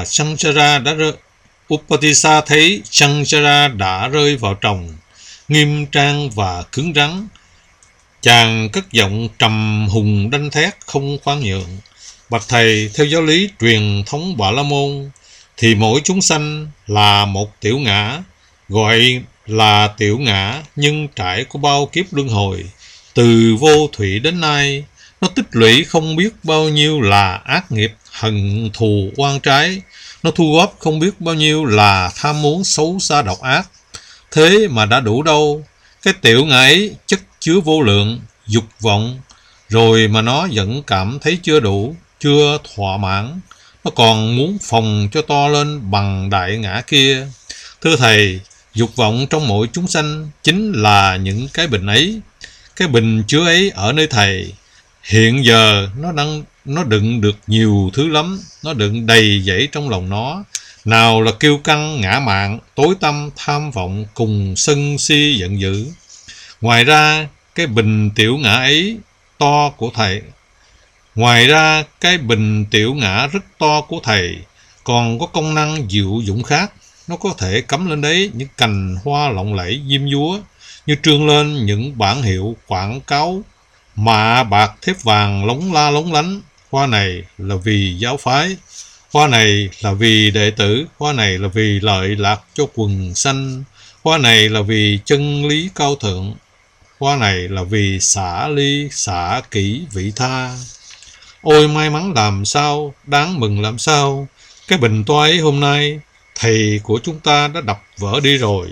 thấy Sanjara đã rơi vào tròng, nghiêm trang và cứng rắn. Chàng cất giọng trầm hùng đanh thét, không khoan nhượng. Bạch thầy, theo giáo lý truyền thống Bà La Môn thì mỗi chúng sanh là một tiểu ngã, gọi là tiểu ngã nhưng trải qua bao kiếp luân hồi, từ vô thủy đến nay, nó tích lũy không biết bao nhiêu là ác nghiệp, hận thù oan trái, nó thu góp không biết bao nhiêu là tham muốn xấu xa độc ác. Thế mà đã đủ đâu, cái tiểu ngã ấy chất chứa vô lượng dục vọng, rồi mà nó vẫn cảm thấy chưa đủ, chưa thỏa mãn, nó còn muốn phồng cho to lên bằng đại ngã kia. Thưa thầy, dục vọng trong mỗi chúng sanh chính là những cái bình ấy. Cái bình chứa ấy ở nơi thầy, hiện giờ nó đựng được nhiều thứ lắm, nó đựng đầy dẫy trong lòng nó. Nào là kiêu căng, ngã mạn, tối tăm, tham vọng cùng sân si giận dữ. Ngoài ra, cái bình tiểu ngã ấy to của thầy, Ngoài ra, cái bình tiểu ngã rất to của thầy còn có công năng diệu dụng khác. Nó có thể cắm lên đấy những cành hoa lộng lẫy diêm dúa, như trương lên những bảng hiệu quảng cáo mạ bạc thép vàng lóng la lóng lánh. Hoa này là vì giáo phái, hoa này là vì đệ tử, hoa này là vì lợi lạc cho quần sanh, hoa này là vì chân lý cao thượng, hoa này là vì xả ly xả kỹ vị tha. Ôi may mắn làm sao, đáng mừng làm sao, cái bình toa ấy hôm nay thầy của chúng ta đã đập vỡ đi rồi.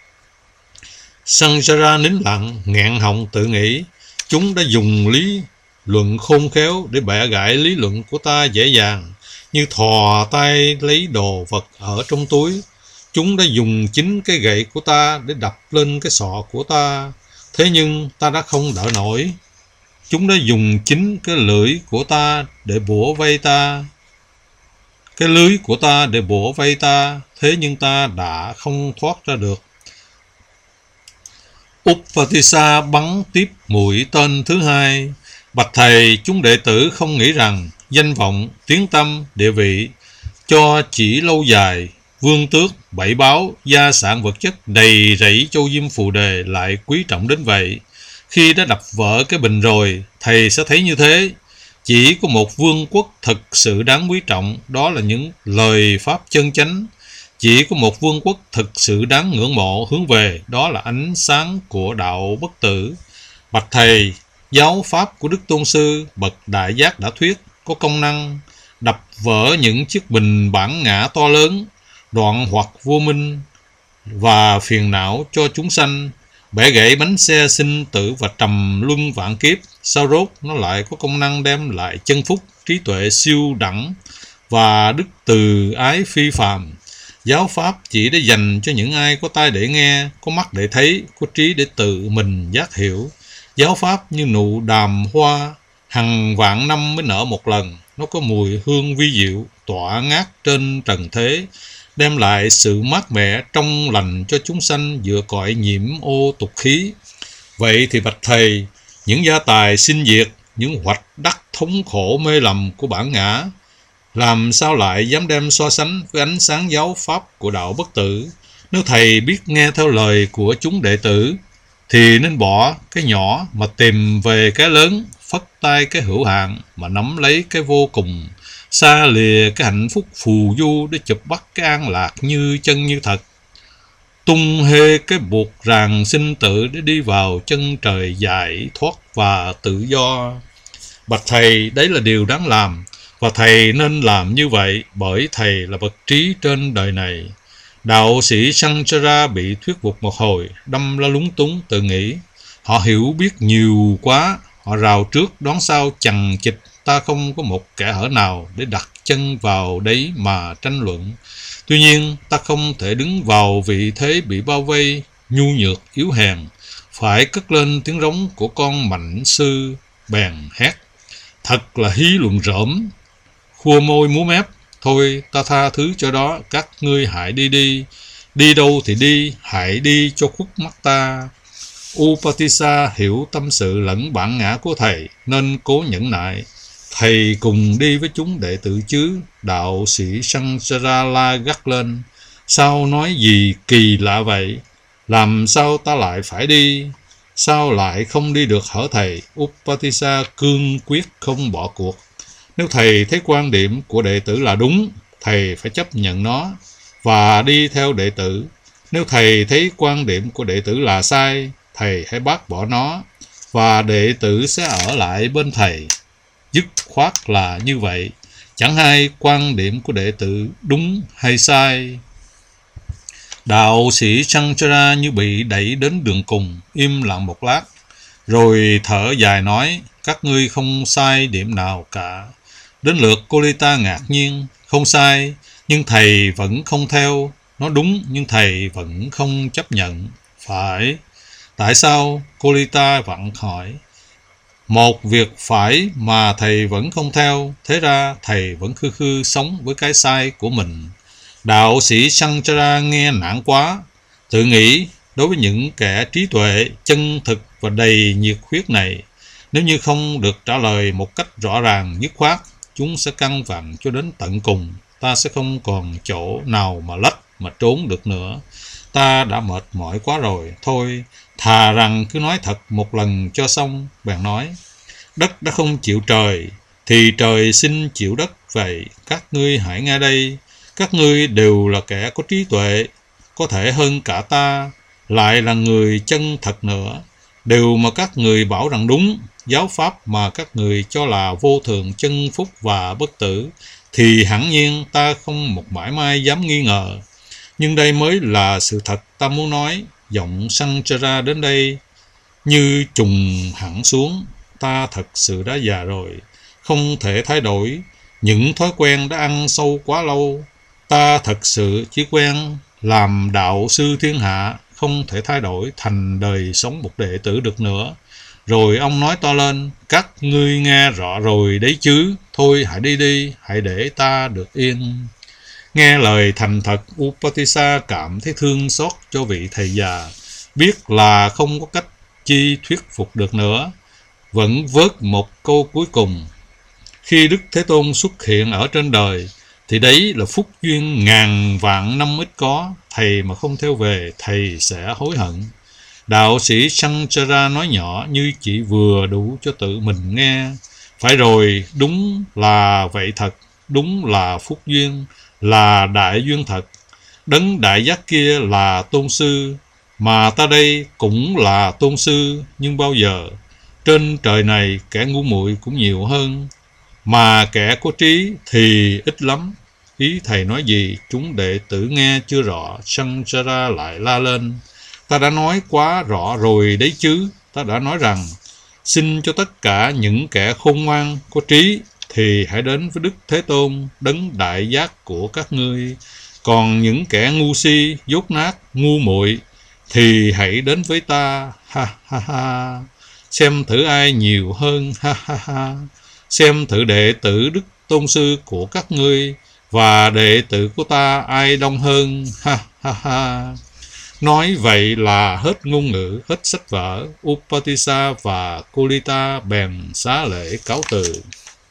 Sanjara nín lặng, nghẹn họng tự nghĩ, chúng đã dùng lý luận khôn khéo để bẻ gãy lý luận của ta dễ dàng, như thò tay lấy đồ vật ở trong túi. Chúng đã dùng chính cái gậy của ta để đập lên cái sọ của ta, thế nhưng ta đã không đỡ nổi. Chúng đã dùng chính cái lưỡi của ta để bủa vây ta, cái lưới của ta để bủa vây ta, thế nhưng ta đã không thoát ra được. Upatissa bắn tiếp mũi tên thứ hai. Bạch thầy, chúng đệ tử không nghĩ rằng danh vọng, tiếng tăm, địa vị cho chỉ lâu dài, vương tước, bảy báo, gia sản vật chất đầy rẫy châu diêm phù đề lại quý trọng đến vậy. Khi đã đập vỡ cái bình rồi, thầy sẽ thấy như thế. Chỉ có một vương quốc thực sự đáng quý trọng, đó là những lời pháp chân chánh. Chỉ có một vương quốc thực sự đáng ngưỡng mộ hướng về, đó là ánh sáng của đạo bất tử. Bạch thầy, giáo pháp của Đức Tôn Sư bậc Đại Giác đã thuyết có công năng đập vỡ những chiếc bình bản ngã to lớn, đoạn hoặc vô minh và phiền não cho chúng sanh, bẻ gãy bánh xe sinh tử và trầm luân vạn kiếp. Sao rốt nó lại có công năng đem lại chân phúc, trí tuệ siêu đẳng và đức từ ái phi phàm. Giáo pháp chỉ để dành cho những ai có tai để nghe, có mắt để thấy, có trí để tự mình giác hiểu. Giáo pháp như nụ đàm hoa, hàng vạn năm mới nở một lần. Nó có mùi hương vi diệu, tỏa ngát trên trần thế, đem lại sự mát mẻ trong lành cho chúng sanh giữa cõi nhiễm ô tục khí. Vậy thì bạch thầy, những gia tài sinh diệt, những hoạch đắc thống khổ mê lầm của bản ngã, làm sao lại dám đem so sánh với ánh sáng giáo pháp của đạo bất tử? Nếu thầy biết nghe theo lời của chúng đệ tử, thì nên bỏ cái nhỏ mà tìm về cái lớn, phất tay cái hữu hạn mà nắm lấy cái vô cùng, xa lìa cái hạnh phúc phù du để chụp bắt cái an lạc như chân như thật, tung hê cái buộc ràng sinh tử để đi vào chân trời giải thoát và tự do. Bạch thầy, đấy là điều đáng làm, và thầy nên làm như vậy bởi thầy là bậc trí trên đời này. Đạo sĩ Sanjara bị thuyết phục một hồi, đâm ra lúng túng tự nghĩ. Họ hiểu biết nhiều quá, họ rào trước đón sau chằng chịt, ta không có một kẽ hở nào để đặt chân vào đấy mà tranh luận. Tuy nhiên, ta không thể đứng vào vị thế bị bao vây, nhu nhược, yếu hèn, phải cất lên tiếng rống của con mạnh sư, bèn hét. Thật là hí luận rỡm, khua môi múa mép. Thôi, ta tha thứ cho đó, các ngươi hãy đi đi. Đi đâu thì đi, hãy đi cho khuất mắt ta. Upatissa hiểu tâm sự lẫn bản ngã của thầy, nên cố nhẫn nại. Thầy cùng đi với chúng đệ tử chứ? Đạo sĩ Sanjara la gắt lên. Sao nói gì kỳ lạ vậy? Làm sao ta lại phải đi? Sao lại không đi được hả thầy? Upatissa cương quyết không bỏ cuộc. Nếu thầy thấy quan điểm của đệ tử là đúng, thầy phải chấp nhận nó và đi theo đệ tử. Nếu thầy thấy quan điểm của đệ tử là sai, thầy hãy bác bỏ nó và đệ tử sẽ ở lại bên thầy. Dứt khoát là như vậy, chẳng hay quan điểm của đệ tử đúng hay sai. Đạo sĩ Sanjara như bị đẩy đến đường cùng, im lặng một lát, rồi thở dài nói, các ngươi không sai điểm nào cả. Đến lượt Kolita ngạc nhiên, không sai, nhưng thầy vẫn không theo. Nó đúng, nhưng thầy vẫn không chấp nhận. Phải. Tại sao? Kolita vặn hỏi. Một việc phải mà thầy vẫn không theo, thế ra thầy vẫn khư khư sống với cái sai của mình. Đạo sĩ Sanjara nghe nản quá, tự nghĩ đối với những kẻ trí tuệ, chân thực và đầy nhiệt huyết này, Nếu như không được trả lời một cách rõ ràng, dứt khoát, chúng sẽ căn vặn cho đến tận cùng. Ta sẽ không còn chỗ nào mà lách, mà trốn được nữa. Ta đã mệt mỏi quá rồi. Thôi, thà rằng cứ nói thật một lần cho xong. Bèn nói, đất đã không chịu trời, thì trời xin chịu đất vậy. Các ngươi hãy nghe đây. Các ngươi đều là kẻ có trí tuệ, có thể hơn cả ta, lại là người chân thật nữa. Điều mà các người bảo rằng đúng, giáo pháp mà các người cho là vô thường, chân phúc và bất tử, thì hẳn nhiên ta không một mãi may dám nghi ngờ. Nhưng đây mới là sự thật ta muốn nói. Giọng Sanchara đến đây như trùng hẳn xuống. Ta thật sự đã già rồi, không thể thay đổi những thói quen đã ăn sâu quá lâu. Ta thật sự chỉ quen làm đạo sư thiên hạ, không thể thay đổi thành đời sống một đệ tử được nữa. Rồi ông nói to lên, các ngươi nghe rõ rồi đấy chứ. Thôi hãy đi đi, hãy để ta được yên. Nghe lời thành thật, Upatissa cảm thấy thương xót cho vị thầy già, biết là không có cách chi thuyết phục được nữa, vẫn vớt một câu cuối cùng. Khi Đức Thế Tôn xuất hiện ở trên đời, thì đấy là phúc duyên ngàn vạn năm ít có. Thầy mà không theo về, thầy sẽ hối hận. Đạo sĩ Sanchara nói nhỏ như chỉ vừa đủ cho tự mình nghe. Phải rồi, đúng là vậy thật, đúng là phúc duyên, là đại duyên thật. Đấng đại giác kia là tôn sư, mà ta đây cũng là tôn sư. Nhưng bao giờ trên trời này kẻ ngu muội cũng nhiều hơn, mà kẻ có trí thì ít lắm. Ý thầy nói gì chúng đệ tử nghe chưa rõ. Sanchara lại la lên, ta đã nói quá rõ rồi đấy chứ. Ta đã nói rằng xin cho tất cả những kẻ khôn ngoan có trí thì hãy đến với Đức Thế Tôn, đấng đại giác của các ngươi. Còn những kẻ ngu si, dốt nát, ngu muội thì hãy đến với ta. Ha ha ha. Xem thử ai nhiều hơn. Ha ha ha. Xem thử đệ tử Đức Tôn sư của các ngươi và đệ tử của ta ai đông hơn. Ha ha ha. Nói vậy là hết ngôn ngữ, hết sách vở. Upatissa và Kolita bèn xá lễ cáo từ.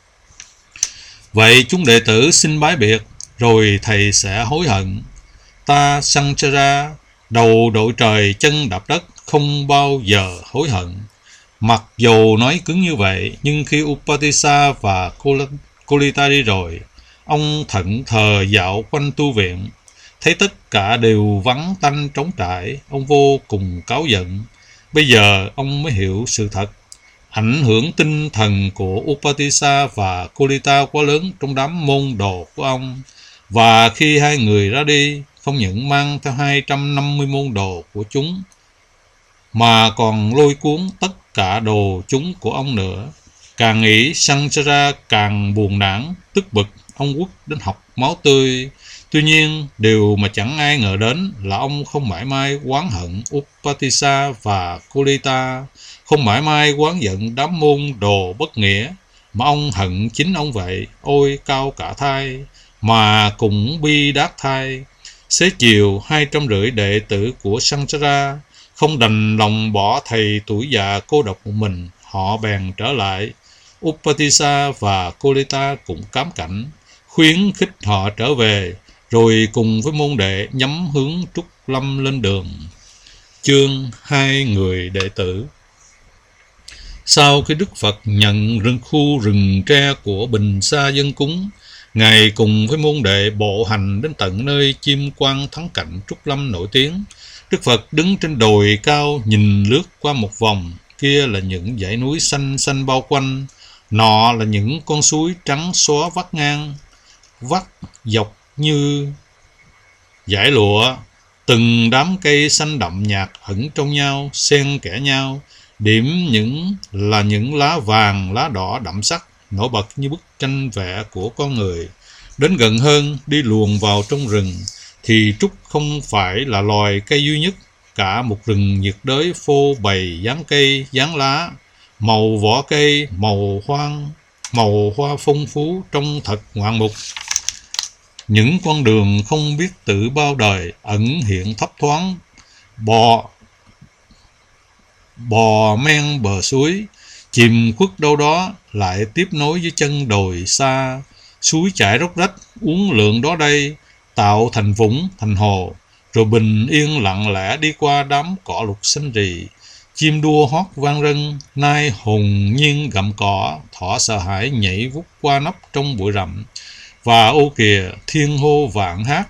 Vậy chúng đệ tử xin bái biệt, rồi thầy sẽ hối hận. Ta Sanchara, đầu đội trời chân đạp đất, không bao giờ hối hận. Mặc dù nói cứng như vậy, nhưng khi Upatissa và Kolita đi rồi, ông thẫn thờ dạo quanh tu viện, thấy tất cả đều vắng tanh trống trải. Ông vô cùng cáu giận. Bây giờ ông mới hiểu sự thật. Ảnh hưởng tinh thần của Upatissa và Kolita quá lớn trong đám môn đồ của ông. Và khi hai người ra đi, không những mang theo 250 môn đồ của chúng, mà còn lôi cuốn tất cả đồ chúng của ông nữa. Càng nghĩ, Sanchara càng buồn nản, tức bực. Ông quất đến học máu tươi. Tuy nhiên, điều mà chẳng ai ngờ đến là ông không mãi mai oán hận Upatissa và Kolita, không mãi mai oán giận đám môn đồ bất nghĩa, mà ông hận chính ông vậy. Ôi cao cả thai, mà cũng bi đát thai. Xế chiều, 250 đệ tử của Sanchara không đành lòng bỏ thầy tuổi già cô độc một mình, họ bèn trở lại. Upatissa và Kolita cũng cám cảnh, khuyến khích họ trở về, rồi cùng với môn đệ nhắm hướng Trúc Lâm lên đường. Chương 2 người đệ tử. Sau khi Đức Phật nhận khu rừng tre của Bình Sa dân cúng, Ngài cùng với môn đệ bộ hành đến tận nơi Chiêm Quan thắng cảnh Trúc Lâm nổi tiếng. Đức Phật đứng trên đồi cao nhìn lướt qua một vòng. Kia là những dãy núi xanh xanh bao quanh, nọ là những con suối trắng xóa vắt ngang, vắt dọc như dải lụa. Từng đám cây xanh đậm nhạt ẩn trong nhau, xen kẽ nhau. Điểm những lá vàng, lá đỏ đậm sắc, nổi bật như bức tranh vẽ của con người. Đến gần hơn, đi luồn vào trong rừng, thì trúc không phải là loài cây duy nhất. Cả một rừng nhiệt đới phô bày dáng cây, dáng lá, màu vỏ cây, màu hoa phong phú, trông thật ngoạn mục. Những con đường không biết từ bao đời ẩn hiện thấp thoáng, bò men bờ suối, chìm khuất đâu đó lại tiếp nối với chân đồi xa, suối chảy róc rách uốn lượn đó đây, tạo thành vũng thành hồ, rồi bình yên lặng lẽ đi qua đám cỏ lục xanh rì. Chim đua hót vang rân, nai hồn nhiên gặm cỏ, thỏ sợ hãi nhảy vút qua nóc trong bụi rậm. Và ô kìa, thiên hô vạn hát,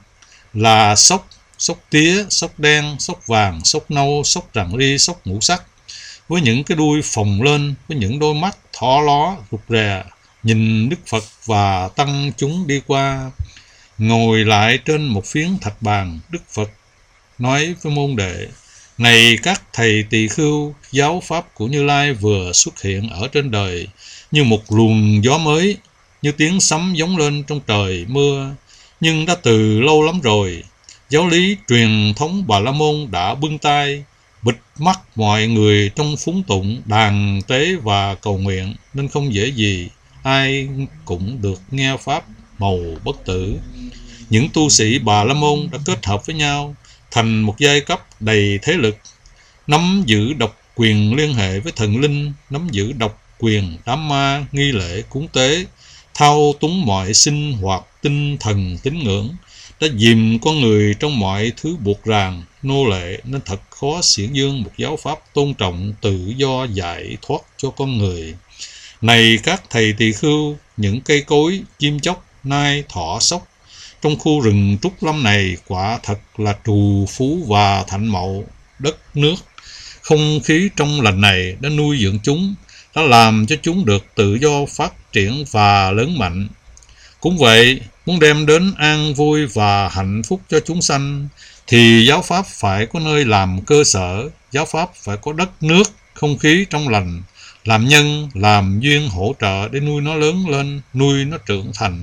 là sóc, sóc tía, sóc đen, sóc vàng, sóc nâu, sóc rằn ri, sóc ngũ sắc, với những cái đuôi phồng lên, với những đôi mắt thỏ ló rụt rè, nhìn Đức Phật và tăng chúng đi qua. Ngồi lại trên một phiến thạch bàn, Đức Phật nói với môn đệ: này các thầy tỳ khưu, giáo pháp của Như Lai vừa xuất hiện ở trên đời như một luồng gió mới, như tiếng sấm gióng lên trong trời mưa, nhưng đã từ lâu lắm rồi. Giáo lý truyền thống Bà La Môn đã bưng tay bịt mắt mọi người trong phúng tụng, đàn tế và cầu nguyện, nên không dễ gì ai cũng được nghe pháp màu bất tử. Những tu sĩ Bà La Môn đã kết hợp với nhau thành một giai cấp đầy thế lực, nắm giữ độc quyền liên hệ với thần linh, nắm giữ độc quyền đám ma nghi lễ cúng tế, thao túng mọi sinh hoạt tinh thần tín ngưỡng, đã dìm con người trong mọi thứ buộc ràng nô lệ, nên thật khó xiển dương một giáo pháp tôn trọng tự do giải thoát cho con người. Này các thầy tỳ khưu, những cây cối, chim chóc, nai, thỏ, sóc trong khu rừng trúc lâm này quả thật là trù phú và thạnh mậu. Đất nước, không khí trong lành này đã nuôi dưỡng chúng, đã làm cho chúng được tự do phát triển và lớn mạnh. Cũng vậy, muốn đem đến an vui và hạnh phúc cho chúng sanh, thì giáo pháp phải có nơi làm cơ sở, giáo pháp phải có đất nước, không khí trong lành, làm nhân, làm duyên hỗ trợ để nuôi nó lớn lên, nuôi nó trưởng thành.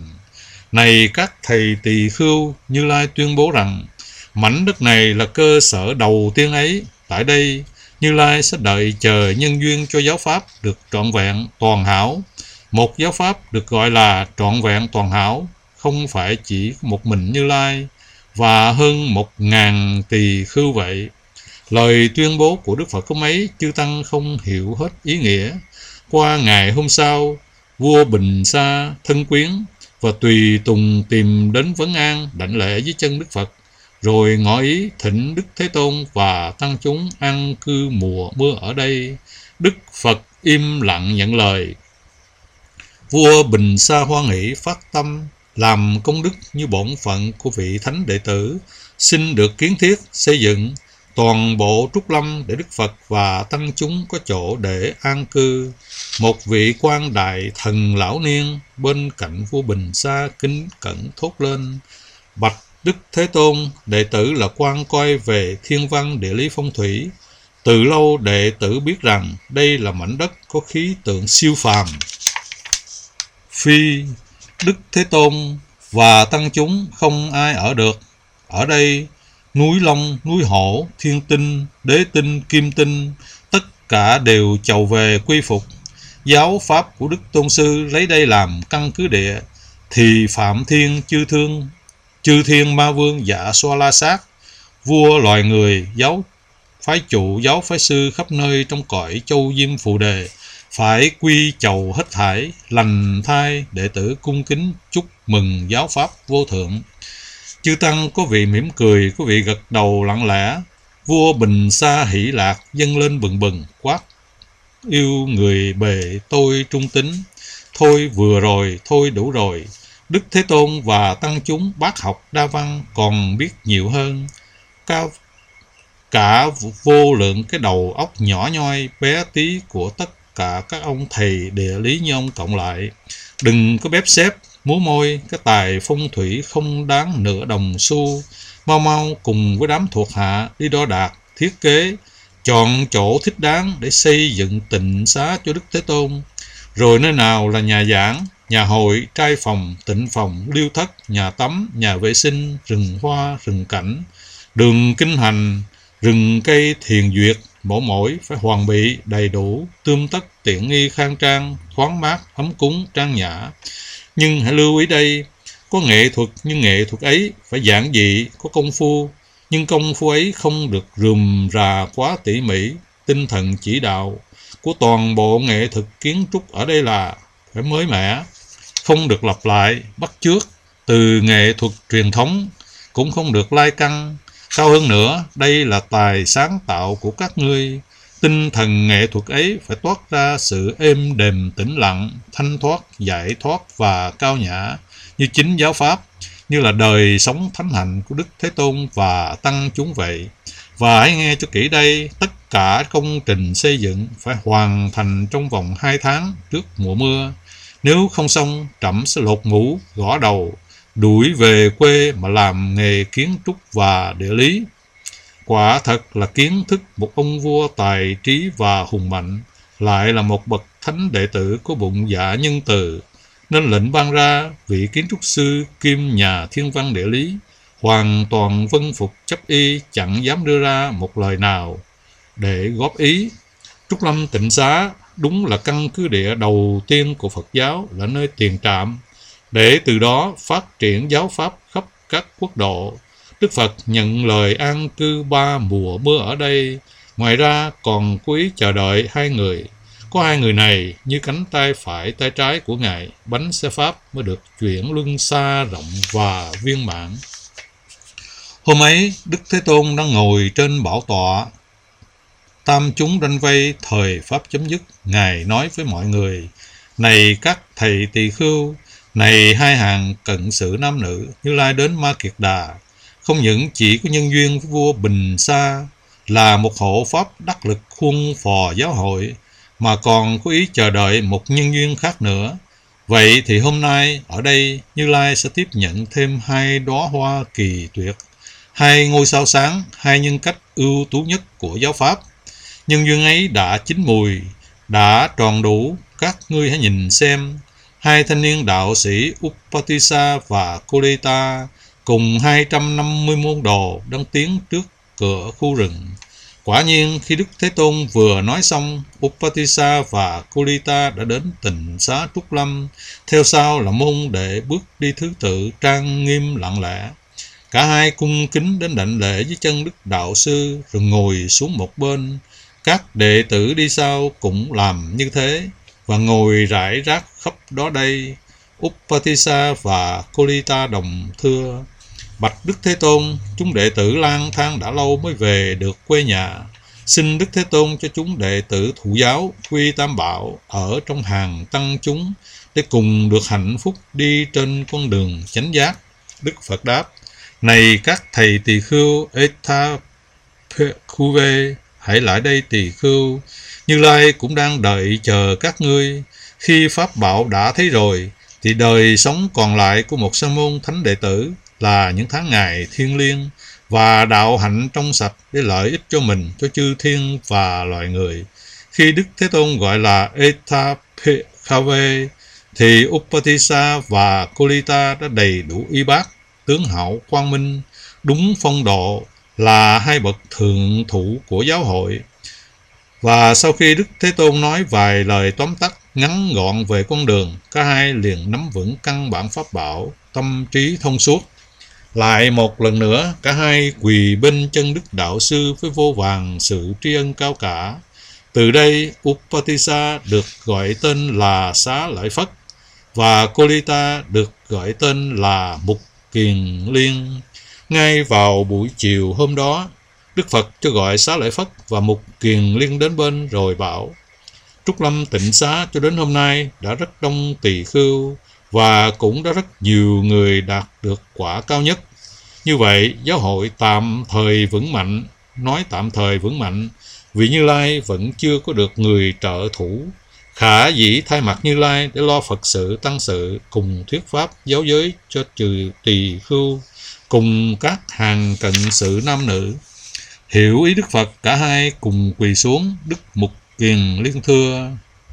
Này các thầy tỳ khưu, Như Lai tuyên bố rằng mảnh đất này là cơ sở đầu tiên ấy. Tại đây, Như Lai sẽ đợi chờ nhân duyên cho giáo pháp được trọn vẹn, toàn hảo. Một giáo pháp được gọi là trọn vẹn toàn hảo, không phải chỉ một mình Như Lai và hơn 1000 tỳ khưu vậy. Lời tuyên bố của Đức Phật có mấy, chư tăng không hiểu hết ý nghĩa. Qua ngày hôm sau, vua Bình Sa thân quyến và tùy tùng tìm đến vấn an đảnh lễ với chân Đức Phật, rồi ngỏ ý thỉnh Đức Thế Tôn và tăng chúng an cư mùa mưa ở đây. Đức Phật im lặng nhận lời. Vua Bình Sa hoan hỷ phát tâm làm công đức như bổn phận của vị thánh đệ tử, xin được kiến thiết xây dựng toàn bộ trúc lâm để Đức Phật và tăng chúng có chỗ để an cư. Một vị quan đại thần lão niên bên cạnh vua Bình Sa kính cẩn thốt lên: bạch Đức Thế Tôn, đệ tử là quan coi về thiên văn địa lý phong thủy. Từ lâu đệ tử biết rằng đây là mảnh đất có khí tượng siêu phàm. Phi Đức Thế Tôn và tăng chúng không ai ở được. Ở đây núi Long, núi Hổ, Thiên Tinh, Đế Tinh, Kim Tinh, tất cả đều chầu về quy phục. Giáo pháp của Đức Tôn Sư lấy đây làm căn cứ địa, thì Phạm Thiên Chư Thiên Ma Vương Dạ Xoa La Sát, vua loài người, giáo phái chủ, giáo phái sư khắp nơi trong cõi châu Diêm Phù Đề, phải quy chầu hết thảy, lành thai đệ tử cung kính chúc mừng giáo pháp vô thượng. Chư tăng có vị mỉm cười, có vị gật đầu lặng lẽ. Vua Bình Sa hỷ lạc dâng lên bừng bừng quát: yêu người bề tôi trung tín. Thôi vừa rồi, thôi đủ rồi. Đức Thế Tôn và tăng chúng bác học đa văn còn biết nhiều hơn. Cả vô lượng cái đầu óc nhỏ nhoi bé tí của tất cả các ông thầy địa lý như ông cộng lại. Đừng có bếp xếp múa môi, cái tài phong thủy không đáng nửa đồng xu. Mau mau cùng với đám thuộc hạ đi đo đạc, thiết kế, chọn chỗ thích đáng để xây dựng tịnh xá cho Đức Thế Tôn. Rồi nơi nào là nhà giảng, nhà hội, trai phòng, tịnh phòng, liêu thất, nhà tắm, nhà vệ sinh, rừng hoa, rừng cảnh, đường kinh hành, rừng cây thiền duyệt, mỗi phải hoàn bị đầy đủ, tươm tất tiện nghi khang trang, thoáng mát, ấm cúng, trang nhã. Nhưng hãy lưu ý đây, có nghệ thuật nhưng nghệ thuật ấy phải giản dị, có công phu, nhưng công phu ấy không được rườm rà quá tỉ mỉ, tinh thần chỉ đạo. của toàn bộ nghệ thuật kiến trúc ở đây là phải mới mẻ, không được lặp lại, bắt chước từ nghệ thuật truyền thống, cũng không được lai căng. Cao hơn nữa, đây là tài sáng tạo của các ngươi. Tinh thần nghệ thuật ấy phải toát ra sự êm đềm tĩnh lặng, thanh thoát, giải thoát và cao nhã như chính giáo pháp, như là đời sống thánh hạnh của Đức Thế Tôn và tăng chúng vậy. Và hãy nghe cho kỹ đây, tất cả công trình xây dựng phải hoàn thành trong vòng 2 tháng trước mùa mưa. Nếu không xong, trẫm sẽ lột mũ, gõ đầu, đuổi về quê mà làm nghề kiến trúc và địa lý. Quả thật là kiến thức một ông vua tài trí và hùng mạnh, lại là một bậc thánh đệ tử có bụng dạ nhân từ, nên lệnh ban ra vị kiến trúc sư kiêm nhà thiên văn địa lý hoàn toàn vâng phục chấp y, chẳng dám đưa ra một lời nào để góp ý. Trúc Lâm Tịnh Xá đúng là căn cứ địa đầu tiên của Phật giáo, là nơi tiền trạm để từ đó phát triển giáo pháp khắp các quốc độ. Đức Phật nhận lời an cư 3 mùa mưa ở đây. Ngoài ra còn cố ý chờ đợi 2 người. Có 2 người này như cánh tay phải tay trái của Ngài, bánh xe Pháp mới được chuyển luân xa rộng và viên mãn. Hôm ấy, Đức Thế Tôn đang ngồi trên bảo tọa. Tam chúng ranh vây, thời Pháp chấm dứt. Ngài nói với mọi người: này các thầy tỳ khưu, này 2 hàng cận sự nam nữ, Như Lai đến Ma Kiệt Đà không những chỉ có nhân duyên với vua Bình Sa là một hộ pháp đắc lực khuôn phò giáo hội, mà còn có ý chờ đợi một nhân duyên khác nữa. Vậy thì hôm nay ở đây Như Lai sẽ tiếp nhận thêm 2 đóa hoa kỳ tuyệt, 2 ngôi sao sáng, 2 nhân cách ưu tú nhất của giáo pháp. Nhân duyên ấy đã chín mùi, đã tròn đủ. Các ngươi hãy nhìn xem, 2 thanh niên đạo sĩ Upatissa và Kolita cùng 250 môn đồ đang tiến trước cửa khu rừng. Quả nhiên khi Đức Thế Tôn vừa nói xong, Upatissa và Kolita đã đến Tịnh Xá Trúc Lâm. Theo sau là môn đệ bước đi thứ tự trang nghiêm lặng lẽ. Cả hai cung kính đến đảnh lễ với chân Đức Đạo Sư rồi ngồi xuống một bên. Các đệ tử đi sau cũng làm như thế và ngồi rải rác khắp đó đây. Upatissa và Kolita đồng thưa: bạch Đức Thế Tôn, chúng đệ tử lang thang đã lâu mới về được quê nhà. Xin Đức Thế Tôn cho chúng đệ tử thụ giáo quy Tam Bảo ở trong hàng tăng chúng để cùng được hạnh phúc đi trên con đường chánh giác. Đức Phật đáp: này các thầy tỳ khưu Etaphuve, hãy lại đây tỳ khưu. Như Lai cũng đang đợi chờ các ngươi. Khi pháp bảo đã thấy rồi thì đời sống còn lại của một sa môn thánh đệ tử là những tháng ngày thiêng liêng và đạo hạnh trong sạch để lợi ích cho mình, cho chư thiên và loài người. Khi Đức Thế Tôn gọi là Etaphuve thì Upatissa và Kolita đã đầy đủ y bác, tướng hảo quang minh, đúng phong độ, là 2 bậc thượng thủ của giáo hội. Và sau khi Đức Thế Tôn nói vài lời tóm tắt ngắn gọn về con đường, cả hai liền nắm vững căn bản pháp bảo, tâm trí thông suốt. Lại một lần nữa, cả hai quỳ bên chân Đức Đạo Sư với vô vàn sự tri ân cao cả. Từ đây, Upatissa được gọi tên là Xá Lợi Phất và Kolita được gọi tên là Mục Kiền Liên. Ngay vào buổi chiều hôm đó, Đức Phật cho gọi Xá Lợi Phất và Mục Kiền Liên đến bên rồi bảo: Trúc Lâm Tịnh Xá cho đến hôm nay đã rất đông tỳ khưu và cũng đã rất nhiều người đạt được quả cao nhất. Như vậy, giáo hội tạm thời vững mạnh. Nói tạm thời vững mạnh vì Như Lai vẫn chưa có được người trợ thủ khả dĩ thay mặt Như Lai để lo Phật sự tăng sự cùng thuyết pháp giáo giới cho trừ tỳ khưu cùng các hàng cận sự nam nữ. Hiểu ý Đức Phật, cả hai cùng quỳ xuống. Đức Mục Kiền Liên thưa: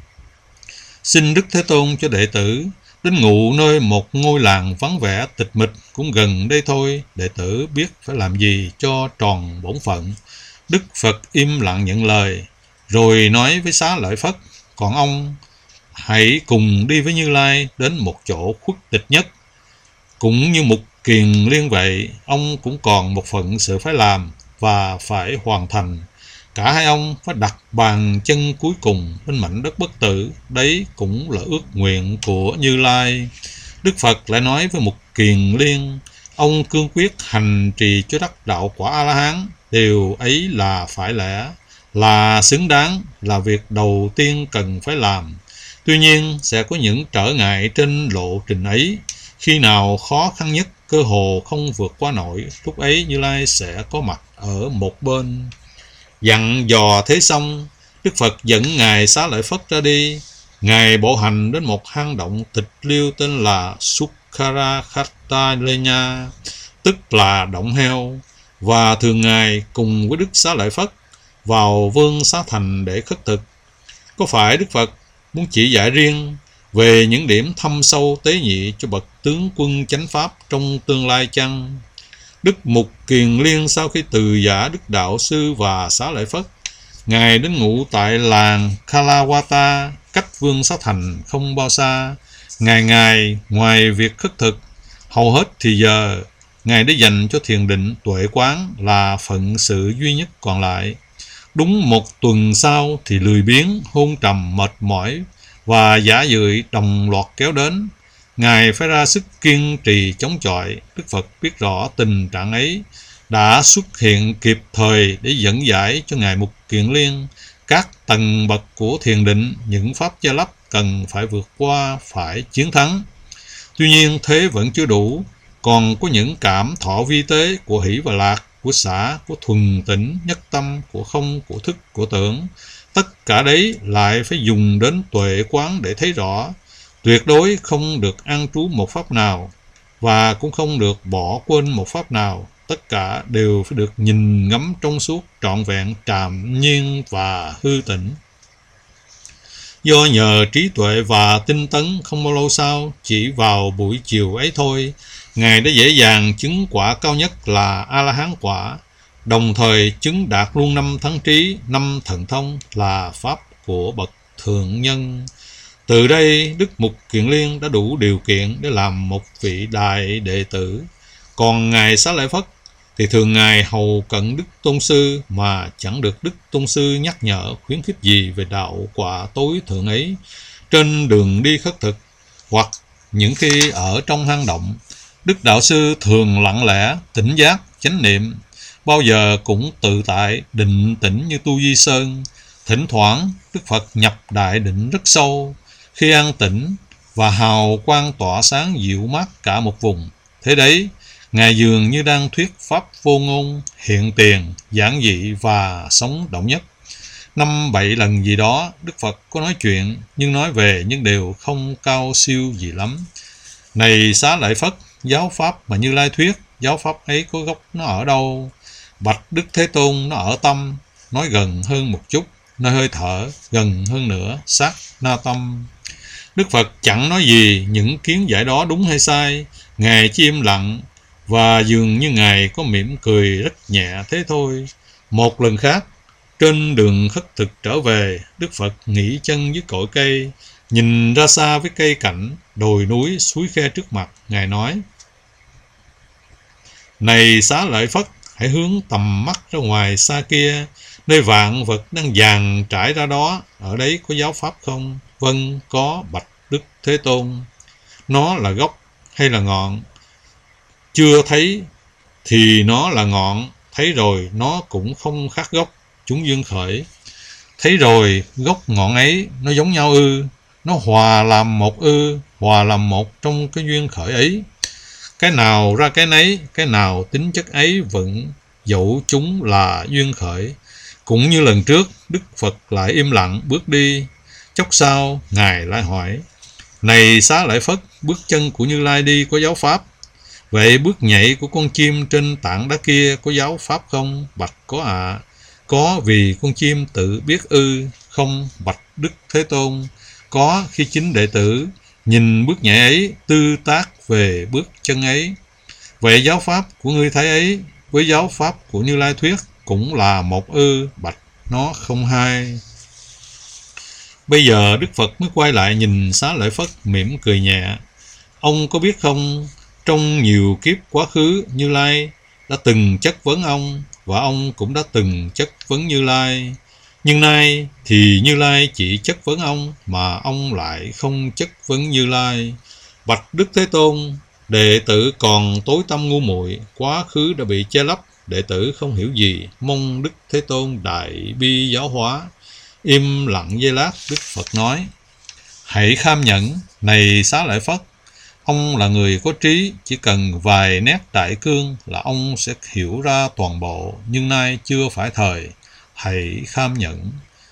xin Đức Thế Tôn cho đệ tử đến ngụ nơi một ngôi làng vắng vẻ tịch mịch cũng gần đây thôi, đệ tử biết phải làm gì cho tròn bổn phận. Đức Phật im lặng nhận lời, rồi nói với Xá Lợi Phất: còn ông hãy cùng đi với Như Lai đến một chỗ khuất tịch nhất. Cũng như Mục Kiền Liên vậy, ông cũng còn một phận sự phải làm và phải hoàn thành. cả hai ông phải đặt bàn chân cuối cùng bên mảnh đất bất tử. Đấy cũng là ước nguyện của Như Lai. Đức Phật lại nói với Mục Kiền Liên, ông cương quyết hành trì cho đắc đạo quả A-la-hán. Điều ấy là phải lẽ, là xứng đáng, là việc đầu tiên cần phải làm. Tuy nhiên sẽ có những trở ngại trên lộ trình ấy. Khi nào khó khăn nhất, cơ hồ không vượt qua nổi, lúc ấy Như Lai sẽ có mặt ở một bên. Dặn dò thế xong, Đức Phật dẫn Ngài Xá Lợi Phất ra đi. Ngài bộ hành đến một hang động tịch liêu tên là Sukharakhatalenya, tức là động heo, và thường Ngài cùng với Đức Xá Lợi Phất vào Vương Xá Thành để khất thực. Có phải Đức Phật muốn chỉ dạy riêng về những điểm thâm sâu tế nhị cho bậc tướng quân chánh pháp trong tương lai chăng? Đức Mục Kiền Liên sau khi từ giả Đức Đạo Sư và Xá Lợi Phất, Ngài đến ngụ tại làng Kalawata, cách Vương Xá Thành không bao xa. Ngài ngoài việc khất thực, hầu hết thì giờ Ngài đã dành cho thiền định tuệ quán là phận sự duy nhất còn lại. Đúng một tuần sau thì lười biếng, hôn trầm, mệt mỏi và giả dưỡi đồng loạt kéo đến. Ngài phải ra sức kiên trì chống chọi. Đức Phật biết rõ tình trạng ấy, đã xuất hiện kịp thời để dẫn giải cho Ngài Mục Kiền Liên các tầng bậc của thiền định, những pháp gia lắp cần phải vượt qua, phải chiến thắng. Tuy nhiên thế vẫn chưa đủ, còn có những cảm thọ vi tế của hỷ và lạc, của xả, của thuần tĩnh, nhất tâm, của không, của thức, của tưởng. Tất cả đấy lại phải dùng đến tuệ quán để thấy rõ. Tuyệt đối không được an trú một pháp nào, và cũng không được bỏ quên một pháp nào. Tất cả đều phải được nhìn ngắm trong suốt, trọn vẹn, trạm nhiên và hư tĩnh. Do nhờ trí tuệ và tinh tấn, không bao lâu sau, chỉ vào buổi chiều ấy thôi, Ngài đã dễ dàng chứng quả cao nhất là A-la-hán quả, đồng thời chứng đạt luôn 5 thắng trí, 5 thần thông là pháp của bậc thượng nhân. Từ đây Đức Mục Kiền Liên đã đủ điều kiện để làm một vị đại đệ tử. Còn Ngài Xá Lợi Phất thì thường Ngài hầu cận Đức Tôn Sư mà chẳng được Đức Tôn Sư nhắc nhở khuyến khích gì về đạo quả tối thượng ấy. Trên đường đi khất thực hoặc những khi ở trong hang động, Đức Đạo Sư thường lặng lẽ, tỉnh giác, chánh niệm, bao giờ cũng tự tại, định tĩnh như Tu Di Sơn. Thỉnh thoảng Đức Phật nhập đại định rất sâu, khi an tĩnh và hào quang tỏa sáng dịu mát cả một vùng. Thế đấy, Ngài dường như đang thuyết pháp vô ngôn, hiện tiền, giản dị và sống động nhất. 5-7 lần gì đó, Đức Phật có nói chuyện, nhưng nói về những điều không cao siêu gì lắm. Này Xá Lợi Phất, giáo pháp mà Như Lai thuyết, giáo pháp ấy có gốc nó ở đâu? Bạch Đức Thế Tôn, nó ở tâm, nói gần hơn một chút, nơi hơi thở, gần hơn nữa, sát na tâm. Đức Phật chẳng nói gì những kiến giải đó đúng hay sai, Ngài chỉ im lặng, và dường như Ngài có mỉm cười rất nhẹ thế thôi. Một lần khác, trên đường khất thực trở về, Đức Phật nghỉ chân dưới cội cây, nhìn ra xa với cây cảnh, đồi núi, suối khe trước mặt. Ngài nói: Này Xá Lợi Phất, hãy hướng tầm mắt ra ngoài xa kia, nơi vạn vật đang dàn trải ra đó, ở đấy có giáo pháp không? Vâng, có, bạch Đức Thế Tôn. Nó là gốc hay là ngọn? Chưa thấy thì nó là ngọn, thấy rồi nó cũng không khác gốc. Chúng duyên khởi: Thấy rồi gốc ngọn ấy nó giống nhau ư? Nó hòa làm một ư? Hòa làm một trong cái duyên khởi ấy. Cái nào ra cái nấy, cái nào tính chất ấy vẫn dẫu chúng là duyên khởi. Cũng như lần trước, Đức Phật lại im lặng bước đi. Chốc sau, Ngài lại hỏi: Này Xá Lợi Phất, bước chân của Như Lai đi có giáo pháp. Vậy bước nhảy của con chim trên tảng đá kia có giáo pháp không? Bạch: Có ạ. Có vì con chim tự biết ư? Không, bạch Đức Thế Tôn. Có khi chính đệ tử nhìn bước nhảy ấy, tư tác về bước chân ấy. Vậy giáo pháp của ngươi thấy ấy với giáo pháp của Như Lai thuyết cũng là một ư? Bạch: Nó không hai. Bây giờ Đức Phật mới quay lại nhìn Xá Lợi Phất, mỉm cười nhẹ. Ông có biết không, trong nhiều kiếp quá khứ, Như Lai đã từng chất vấn ông, và ông cũng đã từng chất vấn Như Lai. Nhưng nay thì Như Lai chỉ chất vấn ông, mà ông lại không chất vấn Như Lai. Bạch Đức Thế Tôn, đệ tử còn tối tăm ngu muội, quá khứ đã bị che lấp, đệ tử không hiểu gì, mong Đức Thế Tôn đại bi giáo hóa. Im lặng giây lát, Đức Phật nói: hãy kham nhẫn, này Xá Lợi Phất, ông là người có trí, chỉ cần vài nét đại cương là ông sẽ hiểu ra toàn bộ, nhưng nay chưa phải thời, hãy kham nhẫn.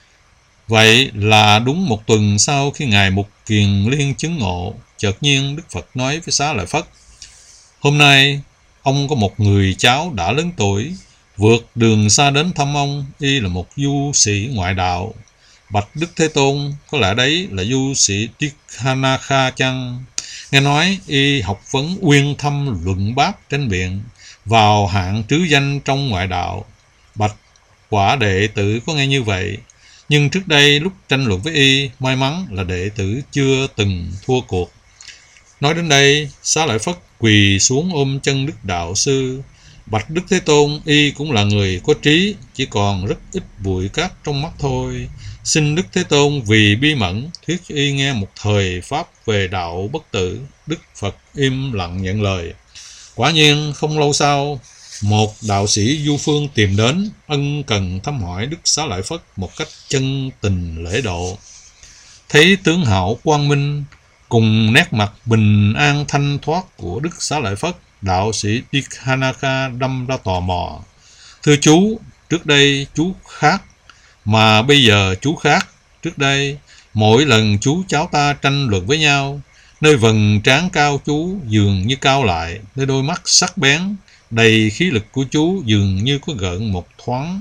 Vậy là đúng một tuần sau khi Ngài Mục Kiền Liên chứng ngộ, chợt nhiên Đức Phật nói với Xá Lợi Phất: hôm nay ông có một người cháu đã lớn tuổi, vượt đường xa đến thăm ông, y là một du sĩ ngoại đạo. Bạch Đức Thế Tôn, có lẽ đấy là du sĩ Tikhanakha chăng? Nghe nói y học vấn uyên thâm, luận bác tranh biện, vào hạng trứ danh trong ngoại đạo. Bạch quả đệ tử có nghe như vậy, nhưng trước đây lúc tranh luận với y, may mắn là đệ tử chưa từng thua cuộc. Nói đến đây, Xá Lợi Phất quỳ xuống ôm chân Đức Đạo Sư. Bạch Đức Thế Tôn, y cũng là người có trí, chỉ còn rất ít bụi cát trong mắt thôi. Xin Đức Thế Tôn vì bi mẫn thuyết cho y nghe một thời pháp về đạo bất tử. Đức Phật im lặng nhận lời. Quả nhiên không lâu sau, một đạo sĩ du phương tìm đến, ân cần thăm hỏi Đức Xá Lợi Phất một cách chân tình lễ độ. Thấy tướng hảo quang minh cùng nét mặt bình an thanh thoát của Đức Xá Lợi Phất, đạo sĩ Tikhanakha đâm ra tò mò. Thưa chú, trước đây chú khác, mà bây giờ chú khác. Trước đây, mỗi lần chú cháu ta tranh luận với nhau, nơi vầng trán cao chú dường như cao lại, nơi đôi mắt sắc bén, đầy khí lực của chú dường như có gợn một thoáng,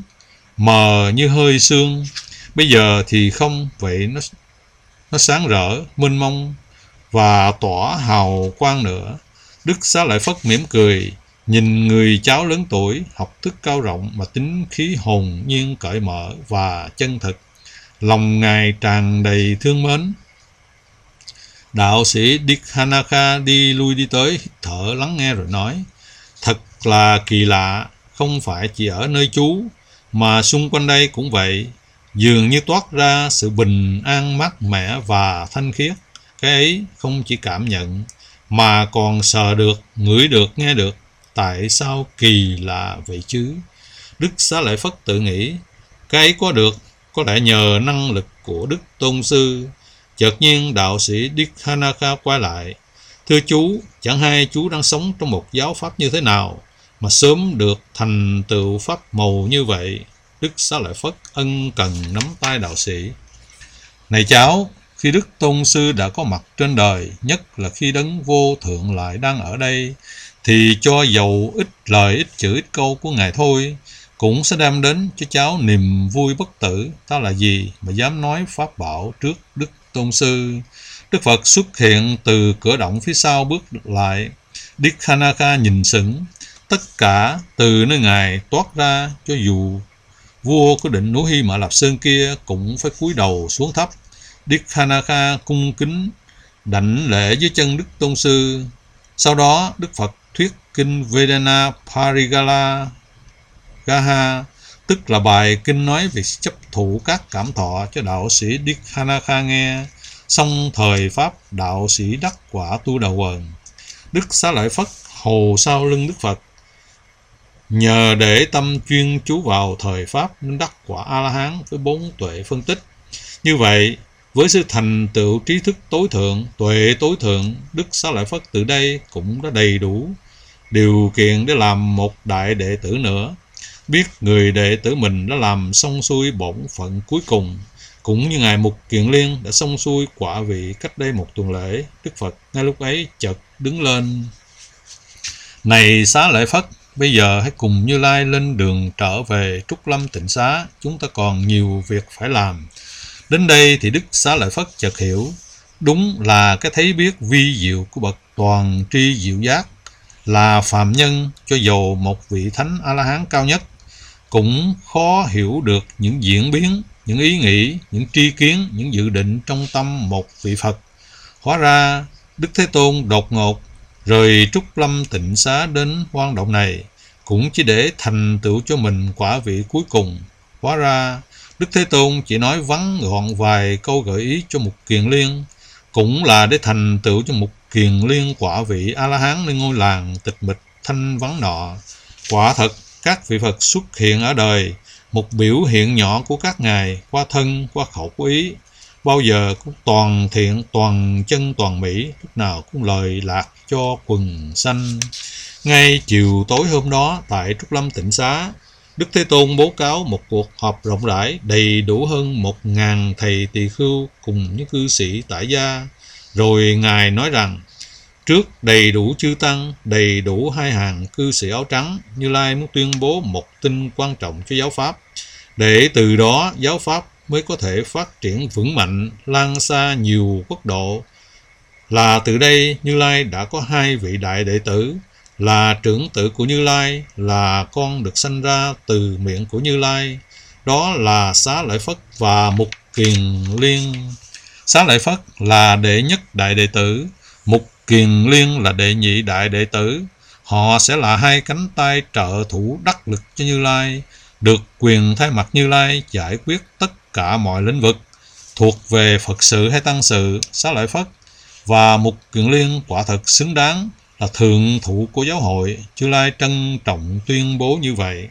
mờ như hơi sương. Bây giờ thì không, vậy nó sáng rỡ, mênh mông và tỏa hào quang nữa. Đức Xá Lợi Phất mỉm cười, nhìn người cháu lớn tuổi, học thức cao rộng mà tính khí hồn nhiên cởi mở và chân thực. Lòng Ngài tràn đầy thương mến. Đạo sĩ Tikhanakha đi lui đi tới, hít thở lắng nghe rồi nói: thật là kỳ lạ, không phải chỉ ở nơi chú, mà xung quanh đây cũng vậy. Dường như toát ra sự bình an mát mẻ và thanh khiết. Cái ấy không chỉ cảm nhận, mà còn sờ được, ngửi được, nghe được. Tại sao kỳ lạ vậy chứ? Đức Xá Lợi Phất tự nghĩ, cái ấy có được có lẽ nhờ năng lực của Đức Tôn Sư. Chợt nhiên đạo sĩ Tikhanakha quay lại: thưa chú, chẳng hay chú đang sống trong một giáo pháp như thế nào mà sớm được thành tựu pháp màu như vậy? Đức Xá Lợi Phất ân cần nắm tay đạo sĩ. Này cháu, khi Đức Tôn Sư đã có mặt trên đời, nhất là khi Đấng Vô Thượng lại đang ở đây, thì cho dầu ít lời ít chữ ít câu của Ngài thôi, cũng sẽ đem đến cho cháu niềm vui bất tử. Ta là gì mà dám nói pháp bảo trước Đức Tôn Sư? Đức Phật xuất hiện từ cửa động phía sau bước lại. Tikhanakha nhìn sững. Tất cả từ nơi Ngài toát ra, cho dù vua của đỉnh núi Hy Mã Lạp Sơn kia cũng phải cúi đầu xuống thấp. Tikhanakha cung kính đảnh lễ dưới chân Đức Tôn Sư. Sau đó Đức Phật thuyết kinh Vedana Parigala Gaha, tức là bài kinh nói về chấp thụ các cảm thọ cho đạo sĩ Tikhanakha nghe. Xong thời pháp, đạo sĩ đắc quả tu đà quần. Đức Xá Lợi Phất hầu sau lưng Đức Phật. Nhờ để tâm chuyên chú vào thời pháp nên đắc quả A-la-hán với 4 tuệ phân tích. Như vậy, với sự thành tựu trí thức tối thượng, tuệ tối thượng, Đức Xá Lợi Phất từ đây cũng đã đầy đủ điều kiện để làm một đại đệ tử nữa. Biết người đệ tử mình đã làm xong xuôi bổn phận cuối cùng, cũng như Ngài Mục Kiền Liên đã xong xuôi quả vị cách đây một tuần lễ. Đức Phật ngay lúc ấy chợt đứng lên: này Xá Lợi Phất, bây giờ hãy cùng Như Lai lên đường trở về Trúc Lâm Tịnh Xá, chúng ta còn nhiều việc phải làm. Đến đây thì Đức Xá Lợi Phất chợt hiểu, đúng là cái thấy biết vi diệu của bậc toàn tri diệu giác, là phàm nhân cho dầu một vị thánh A-la-hán cao nhất cũng khó hiểu được những diễn biến, những ý nghĩ, những tri kiến, những dự định trong tâm một vị Phật. Hóa ra Đức Thế Tôn đột ngột rời Trúc Lâm Tịnh Xá đến hoang động này, cũng chỉ để thành tựu cho mình quả vị cuối cùng. Hóa ra Đức Thế Tôn chỉ nói vắn gọn vài câu gợi ý cho Mục Kiền Liên, cũng là để thành tựu cho Mục Kiền Liên quả vị A-la-hán nơi ngôi làng tịch mịch thanh vắng nọ. Quả thật, các vị Phật xuất hiện ở đời, một biểu hiện nhỏ của các ngài qua thân, qua khẩu, qua ý, bao giờ cũng toàn thiện, toàn chân, toàn mỹ, lúc nào cũng lời lạc cho quần sanh. Ngay chiều tối hôm đó, tại Trúc Lâm Tịnh Xá, Đức Thế Tôn bố cáo một cuộc họp rộng rãi, đầy đủ hơn 1000 thầy tỳ khưu cùng những cư sĩ tại gia. Rồi Ngài nói rằng, trước đầy đủ chư tăng, đầy đủ 2 hàng cư sĩ áo trắng, Như Lai muốn tuyên bố một tin quan trọng cho giáo pháp, để từ đó giáo pháp mới có thể phát triển vững mạnh, lan xa nhiều quốc độ. Là từ đây Như Lai đã có 2 vị đại đệ tử, là trưởng tử của Như Lai, là con được sanh ra từ miệng của Như Lai, đó là Xá Lợi Phất và Mục Kiền Liên. Xá Lợi Phất là đệ nhất đại đệ tử, Mục Kiền Liên là đệ nhị đại đệ tử. Họ sẽ là 2 cánh tay trợ thủ đắc lực cho Như Lai, được quyền thay mặt Như Lai giải quyết tất cả mọi lĩnh vực thuộc về Phật sự hay tăng sự. Xá Lợi Phất và Mục Kiền Liên quả thật xứng đáng là thượng thủ của giáo hội. Như Lai trân trọng tuyên bố như vậy.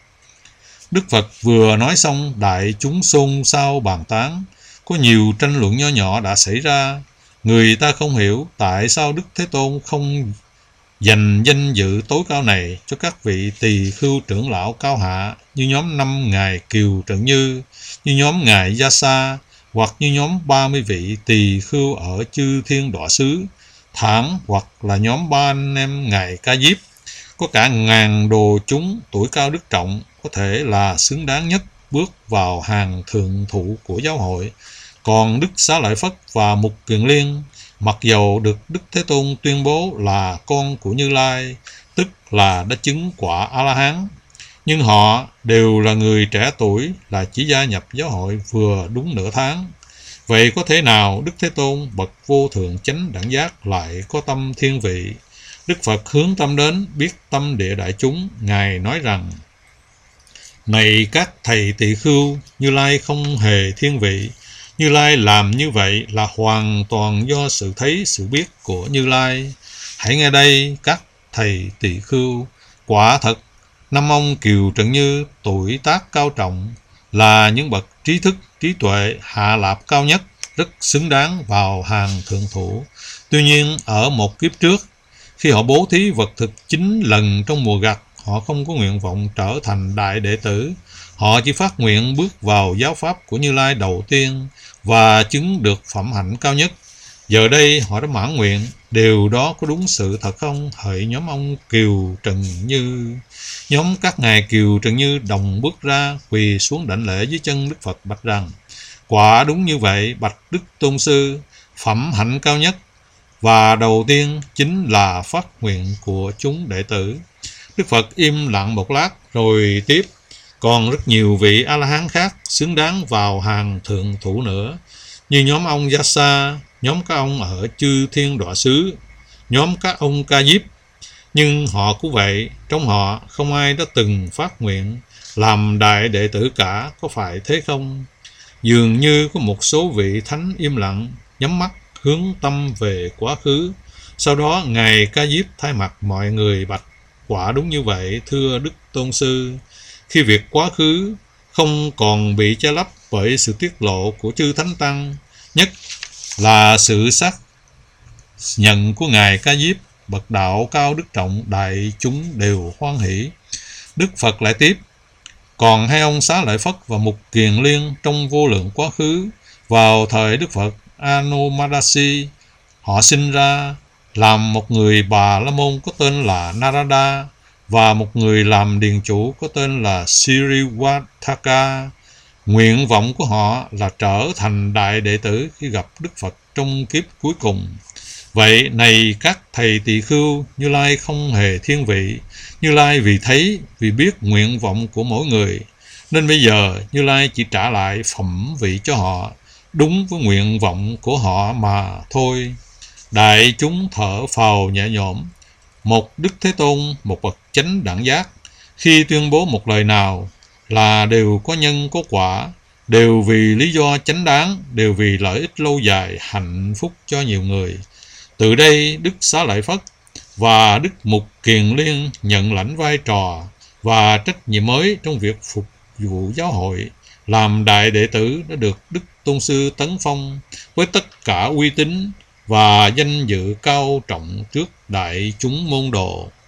Đức Phật vừa nói xong, đại chúng xôn xao bàn tán. Có nhiều tranh luận nho nhỏ đã xảy ra. Người ta không hiểu tại sao Đức Thế Tôn không dành danh dự tối cao này cho các vị tỳ khưu trưởng lão cao hạ, như nhóm 5 ngài Kiều Trần Như, như nhóm ngài Gia Sa, hoặc như nhóm 30 vị tỳ khưu ở Chư Thiên Đọa Xứ, thẳng hoặc là nhóm 3 anh em ngài Ca Diếp. Có cả ngàn đồ chúng tuổi cao đức trọng, có thể là xứng đáng nhất bước vào hàng thượng thủ của giáo hội. Còn Đức Xá Lợi Phất và Mục Kiền Liên, mặc dầu được Đức Thế Tôn tuyên bố là con của Như Lai, tức là đã chứng quả A-la-hán, nhưng họ đều là người trẻ tuổi, là chỉ gia nhập giáo hội vừa đúng nửa tháng. Vậy có thể nào Đức Thế Tôn bậc vô thượng chánh đẳng giác lại có tâm thiên vị? Đức Phật hướng tâm đến biết tâm địa đại chúng. Ngài nói rằng, này các thầy tỳ khưu, Như Lai không hề thiên vị. Như Lai làm như vậy là hoàn toàn do sự thấy, sự biết của Như Lai. Hãy nghe đây các thầy tỳ khưu, quả thật 5 ông Kiều Trần Như tuổi tác cao trọng, là những bậc trí thức, trí tuệ, hạ lạp cao nhất, rất xứng đáng vào hàng thượng thủ. Tuy nhiên ở một kiếp trước, khi họ bố thí vật thực 9 lần trong mùa gặt, họ không có nguyện vọng trở thành đại đệ tử. Họ chỉ phát nguyện bước vào giáo pháp của Như Lai đầu tiên và chứng được phẩm hạnh cao nhất. Giờ đây họ đã mãn nguyện. Điều đó có đúng sự thật không? Hỡi nhóm ông Kiều Trần Như. Nhóm các ngài Kiều Trần Như đồng bước ra, quỳ xuống đảnh lễ dưới chân Đức Phật, bạch rằng, quả đúng như vậy, bạch Đức Tôn Sư. Phẩm hạnh cao nhất và đầu tiên chính là phát nguyện của chúng đệ tử. Đức Phật im lặng một lát rồi tiếp, còn rất nhiều vị A-la-hán khác xứng đáng vào hàng thượng thủ nữa, như nhóm ông Gia Sa, nhóm các ông ở Chư Thiên Đọa Xứ, nhóm các ông Ca Diếp. Nhưng họ cũng vậy, trong họ không ai đã từng phát nguyện làm đại đệ tử cả, có phải thế không? Dường như có một số vị thánh im lặng, nhắm mắt hướng tâm về quá khứ. Sau đó ngài Ca Diếp thay mặt mọi người bạch, quả đúng như vậy thưa Đức Tôn Sư. Khi việc quá khứ không còn bị che lấp bởi sự tiết lộ của chư thánh tăng, nhất là sự xác nhận của ngài Ca Diếp, bậc đạo cao đức trọng, đại chúng đều hoan hỷ. Đức Phật lại tiếp, còn 2 ông Xá Lợi Phất và Mục Kiền Liên trong vô lượng quá khứ, vào thời Đức Phật Anomadasi, họ sinh ra làm một người Bà La Môn có tên là Narada, và một người làm điền chủ có tên là Sirivathaka. Nguyện vọng của họ là trở thành đại đệ tử khi gặp Đức Phật trong kiếp cuối cùng. Vậy này các thầy tỳ khưu, Như Lai không hề thiên vị. Như Lai vì thấy, vì biết nguyện vọng của mỗi người, nên bây giờ Như Lai chỉ trả lại phẩm vị cho họ, đúng với nguyện vọng của họ mà thôi. Đại chúng thở phào nhẹ nhõm. Một Đức Thế Tôn, một bậc chánh đẳng giác, khi tuyên bố một lời nào là đều có nhân có quả, đều vì lý do chánh đáng, đều vì lợi ích lâu dài, hạnh phúc cho nhiều người. Từ đây, Đức Xá Lợi Phất và Đức Mục Kiền Liên nhận lãnh vai trò và trách nhiệm mới trong việc phục vụ giáo hội. Làm đại đệ tử đã được Đức Tôn Sư tấn phong với tất cả uy tín và danh dự cao trọng trước đại chúng môn đồ.